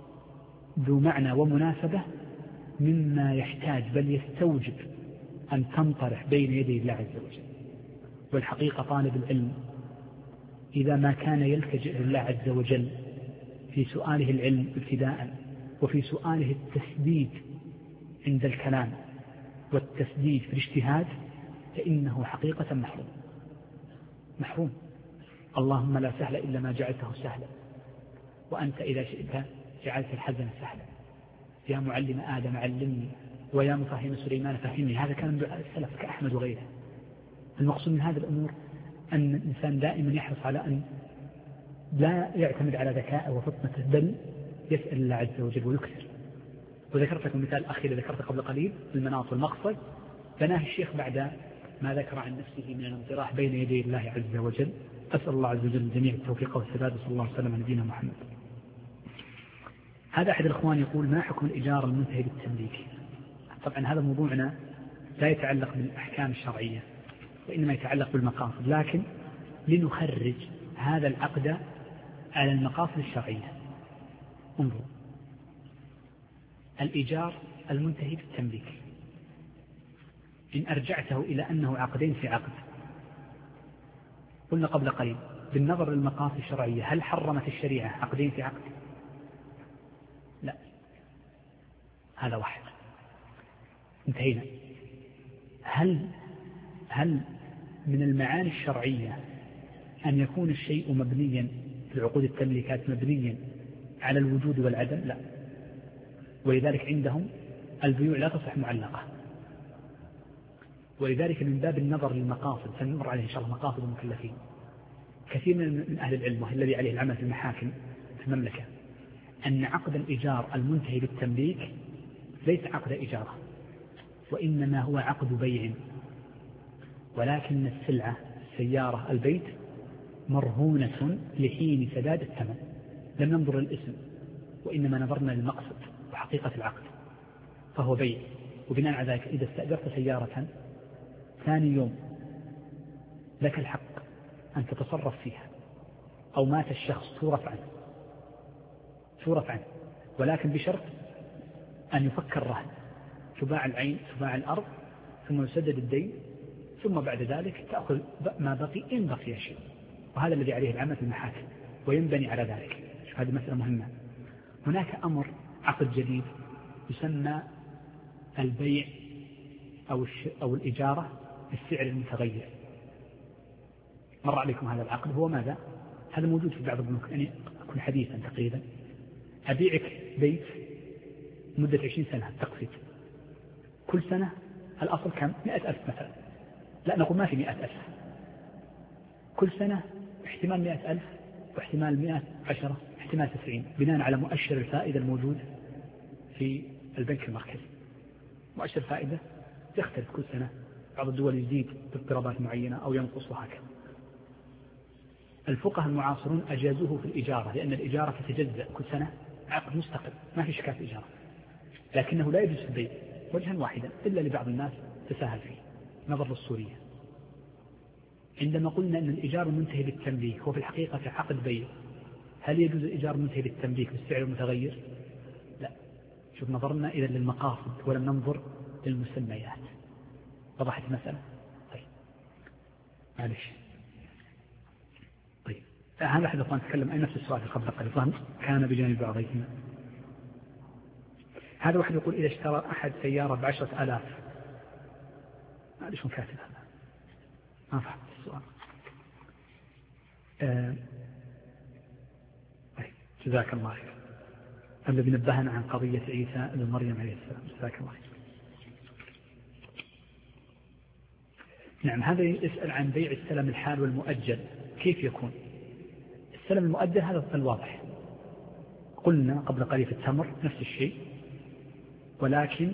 ذو معنى ومناسبة مما يحتاج بل يستوجب أن تنطرح بين يدي الله عز وجل. والحقيقة طالب العلم إذا ما كان يلتجئ لله عز وجل في سؤاله العلم ابتداء وفي سؤاله التسديد عند الكلام والتسديد في الاجتهاد فإنه حقيقة محروم محروم. اللهم لا سهل إلا ما جعلته سهلا وأنت إذا شئت جعلت الحزن سهلا. يا معلم آدم علمني ويا مفهم سليمان فهمني. هذا كان من السلف كأحمد وغيره. المقصود من هذه الأمور أن الإنسان دائما يحرص على أن لا يعتمد على ذكاء وفطنته بل يسأل الله عز وجل ويكثر. وذكرت لكم مثال أخير ذكرته قبل قليل المناط والمقصد بناه الشيخ بعد ما ذكر عن نفسه من الانطراح بين يدي الله عز وجل. أسأل الله عز وجل الجميع التوفيق والسداد صلى الله عليه وسلم على نبينا محمد. هذا أحد الإخوان يقول ما حكم الإجارة المنتهي بالتمليك؟ طبعا هذا موضوعنا لا يتعلق بالأحكام الشرعية وإنما يتعلق بالمقاصد، لكن لنخرج هذا العقد على المقاصد الشرعية. انظروا الإيجار المنتهي بالتمليك إن أرجعته إلى أنه عقدين في عقد قلنا قبل قليل بالنظر للمقاصد الشرعية هل حرمت الشريعة عقدين في عقد؟ لا، هذا واحد انتهينا. هل هل من المعاني الشرعية أن يكون الشيء مبنيا في العقود التمليكات مبنيا على الوجود والعدم؟ لا. ولذلك عندهم البيوع لا تصح معلقة. ولذلك من باب النظر للمقاصد سنمر عليه إن شاء الله مقاصد المكلفين. كثير من أهل العلم وهي الذي عليه العمل في المحاكم في المملكة أن عقد الإيجار المنتهي بالتمليك ليس عقد إجارة وإنما هو عقد بيع، ولكن السلعة السيارة البيت مرهونة لحين سداد الثمن. لم ننظر للاسم وإنما نظرنا للمقصد وحقيقة العقد، فهو بيع. وبناء على ذلك إذا استأجرت سيارة ثاني يوم لك الحق أن تتصرف فيها، أو مات الشخص تورث عنه تورث عنه ولكن بشرط أن يفك الرهن، تباع العين تباع الأرض ثم يسدد الدين، ثم بعد ذلك تأخذ ما بقي إن بقي شيء. وهذا الذي عليه العمل في المحاكم وينبني على ذلك. هذه مسألة مهمة. هناك أمر عقد جديد يسمى البيع أو, أو الإجارة بالسعر المتغير. مر عليكم هذا العقد، هو ماذا؟ هذا موجود في بعض البنوك، يعني أكون حديثا تقريبا أبيعك بيت مدة عشرين سنة التقسيط، كل سنة الأصل كم؟ مئة ألف مثلا، لا نقول ما في مئة ألف، كل سنة احتمال مئة ألف واحتمال مئة عشرة احتمال تسعين بناء على مؤشر الفائدة الموجود في البنك المركزي. مؤشر الفائدة يختلف كل سنة، بعض الدول يزيد باضطرابات معينة أو ينقص وهكذا. الفقهاء المعاصرون أجازوه في الإجارة لأن الإجارة تتجزأ كل سنة عقد مستقل ما في شكاة إجارة، لكنه لا يجوز في البيع وجها واحدا إلا لبعض الناس تساهل فيه نظر للصورية. عندما قلنا أن الإيجار منتهي للتمليك هو في الحقيقة عقد بيع، هل يجوز الإيجار منتهي للتمليك بالسعر المتغير؟ لا. شوف نظرنا إذا للمقاصد ولم ننظر للمسميات. وضحت المسألة؟ طيب معلش. طيب هذا أحد الأخوان تكلم أي نفس السؤال قبل قليل كان بجانب بعضيهما. هذا واحد يقول إذا اشترى أحد سيارة بعشرة آلاف، ما ليش مكاتب هذا؟ ما فهمت السؤال. آه. طيب جزاك الله خير. الذي نبهنا عن قضية عيسى ابن مريم عليه السلام. جزاك الله خير. نعم هذا يسأل عن بيع السلم الحال والمؤجل كيف يكون؟ السلم المؤجل هذا الواضح، قلنا قبل قليل في التمر نفس الشيء، ولكن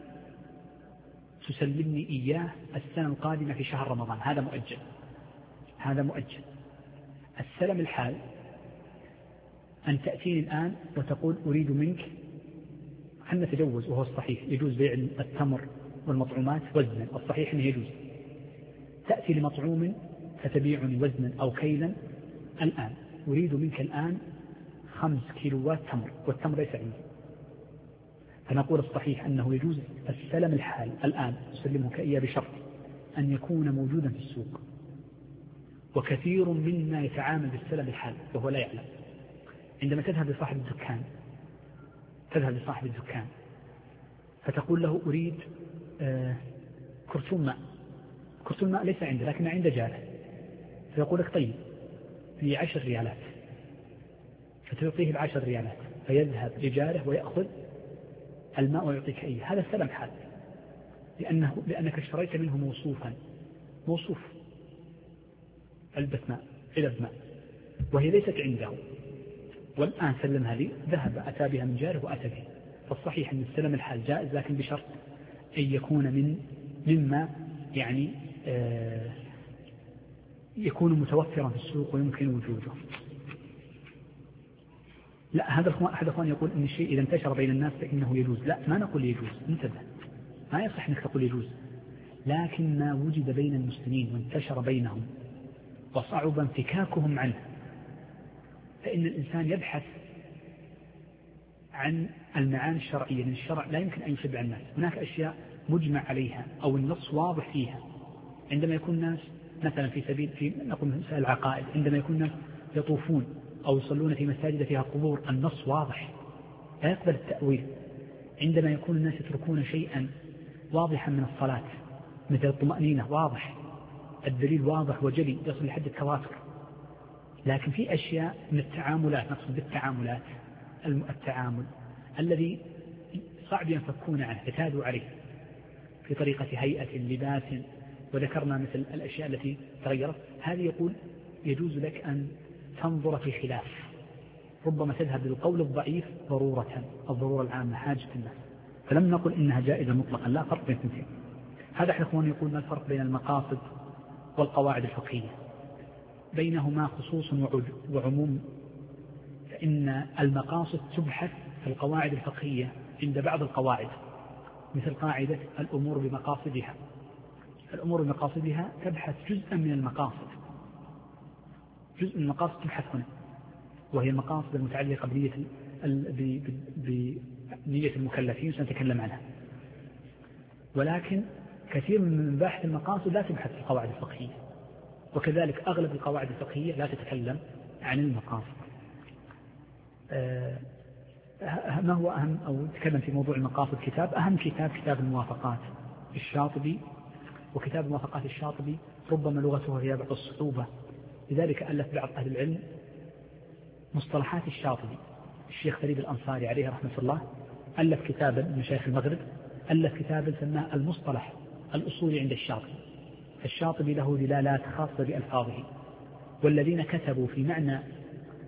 تسلمني إياه السنة القادمة في شهر رمضان، هذا مؤجل. هذا مؤجل. السلم الحال أن تأتيني الآن وتقول أريد منك، هل نتجوز وهو الصحيح يجوز بيع التمر والمطعومات وزنا، والصحيح أنه يجوز. تأتي لمطعوم فتبيعني وزنا أو كيلا الآن، أريد منك الآن خمس كيلوات تمر والتمر ليس عندي، فنقول الصحيح أنه يجوز السلم الحال الآن أسلمك إياه بشرط أن يكون موجودا في السوق. وكثير منا يتعامل بالسلم الحال وهو لا يعلم. عندما تذهب لصاحب الدكان تذهب لصاحب الدكان فتقول له أريد آه كرتون ماء، كرتون ماء ليس عنده لكن عنده جاره، فيقول لك طيب في عشر ريالات، فتعطيه العشر ريالات فيذهب لجاره ويأخذ الماء ويعطيك إياه. هذا السلم حال، لأنه لأنك اشتريت منه موصوفا، موصوف علبة ماء علب ماء وهي ليست عنده، والآن سلمها لي، ذهب أتى بها من جاره وأتى به. فالصحيح أن السلم الحال جائز لكن بشرط أن يكون من مما يعني آه يكون متوفرا في السوق ويمكن وجوده. لا هذا أحد الأخوان يقول إن الشيء إذا انتشر بين الناس فإنه يجوز. لا ما نقول يجوز، انتبه، ما يصح أنك تقول يجوز، لكن ما وجد بين المسلمين وانتشر بينهم وصعب انفكاكهم عنه، فإن الإنسان يبحث عن المعاني الشرعية، لأن الشرع لا يمكن أن يشبع الناس. هناك أشياء مجمع عليها أو النص واضح فيها. عندما يكون الناس مثلا في سبيل في نقول مسائل العقائد، عندما يكون الناس يطوفون أو يصلون في مساجد فيها قبور، النص واضح لا يقبل التأويل. عندما يكون الناس يتركون شيئا واضحا من الصلاة مثل الطمأنينة، واضح الدليل واضح وجلي يصل لحد التواتر. لكن في أشياء من التعاملات، نقصد بالتعاملات التعامل الذي صعب ينفكون عنه، اعتادوا عليه في طريقة هيئة لباس، وذكرنا مثل الأشياء التي تغيرت. هذه يقول يجوز لك أن تنظر في خلاف، ربما تذهب للقول الضعيف ضرورة، الضرورة العامة حاجة الناس، فلم نقل إنها جائزة مطلقا، لا فرق بين اثنتين. هذا أحد الأخوان يقول ما الفرق بين المقاصد والقواعد الفقهية؟ بينهما خصوص وعموم، فإن المقاصد تبحث في القواعد الفقهية عند بعض القواعد، مثل قاعدة الأمور بمقاصدها. الأمور بمقاصدها تبحث جزءا من المقاصد، جزء من المقاصد تبحث هنا، وهي المقاصد المتعلقة بنية بنية المكلفين سنتكلم عنها. ولكن كثير من مباحث المقاصد لا تبحث في القواعد الفقهية، وكذلك أغلب القواعد الفقهية لا تتكلم عن المقاصد. ما هو أهم أو تكلم في موضوع المقاصد كتاب، أهم كتاب كتاب الموافقات الشاطبي، وكتاب الموافقات الشاطبي ربما لغته هي بعض الصعوبة، لذلك ألف بعض أهل العلم مصطلحات الشاطبي. الشيخ فريد الأنصاري عليه رحمة الله ألف كتابا من مشايخ المغرب، ألف كتابا سماه المصطلح الأصولي عند الشاطبي. الشاطبي له دلالات خاصة بألفاظه، والذين كتبوا في معنى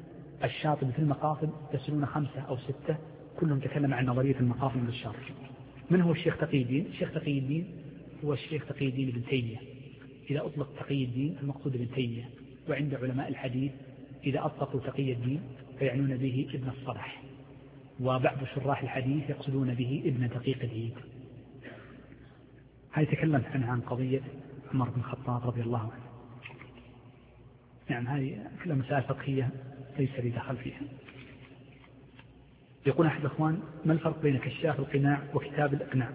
الشاطبي في المقاصد يصلون خمسة أو ستة، كلهم تكلم عن نظرية المقاصد بالشرط. من هو الشيخ تقي الدين؟ الشيخ تقي الدين هو الشيخ تقي الدين ابن تيمية. إذا أطلق تقي الدين المقصود ابن تيمية، وعند علماء الحديث إذا أطلقوا تقي الدين فيعنون به ابن الصلاح، وبعض شراح الحديث يقصدون به ابن دقيق العيد. هاي تكلمت عنها عن قضية عمر بن الخطاب رضي الله عنه. يعني هذه كلها مسائل فقهية ليس لي دخل فيها. يقول أحد الأخوان: ما الفرق بين كشاف القناع وكتاب الإقناع؟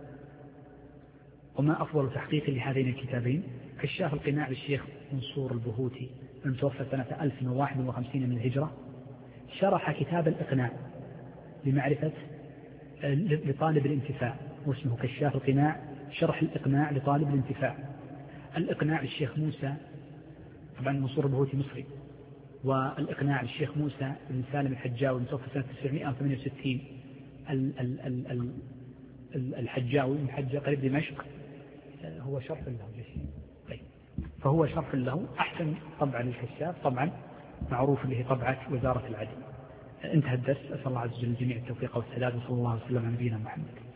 وما أفضل تحقيق لهذين الكتابين؟ كشاف القناع للشيخ منصور البهوتي المتوفى سنة ألف وواحد وخمسين من الهجرة، شرح كتاب الإقناع لمعرفة لطالب الانتفاع، واسمه كشاف القناع شرح الإقناع لطالب الانتفاع. الإقناع للشيخ موسى، طبعا منصور البهوتي مصري، والإقناع للشيخ موسى بن سالم الحجاوي المتوفى سنة تسعمائة وثمانية وستين الحجاوي من حجة قريب دمشق، هو شرح له جشي. طيب، فهو شرح له. أحسن طبعا للكشاف طبعا معروف به طبعة وزارة العدل. انتهى الدرس. أسأل الله عز وجل الجميع التوفيق والسداد، وصلى الله وسلم على نبينا محمد.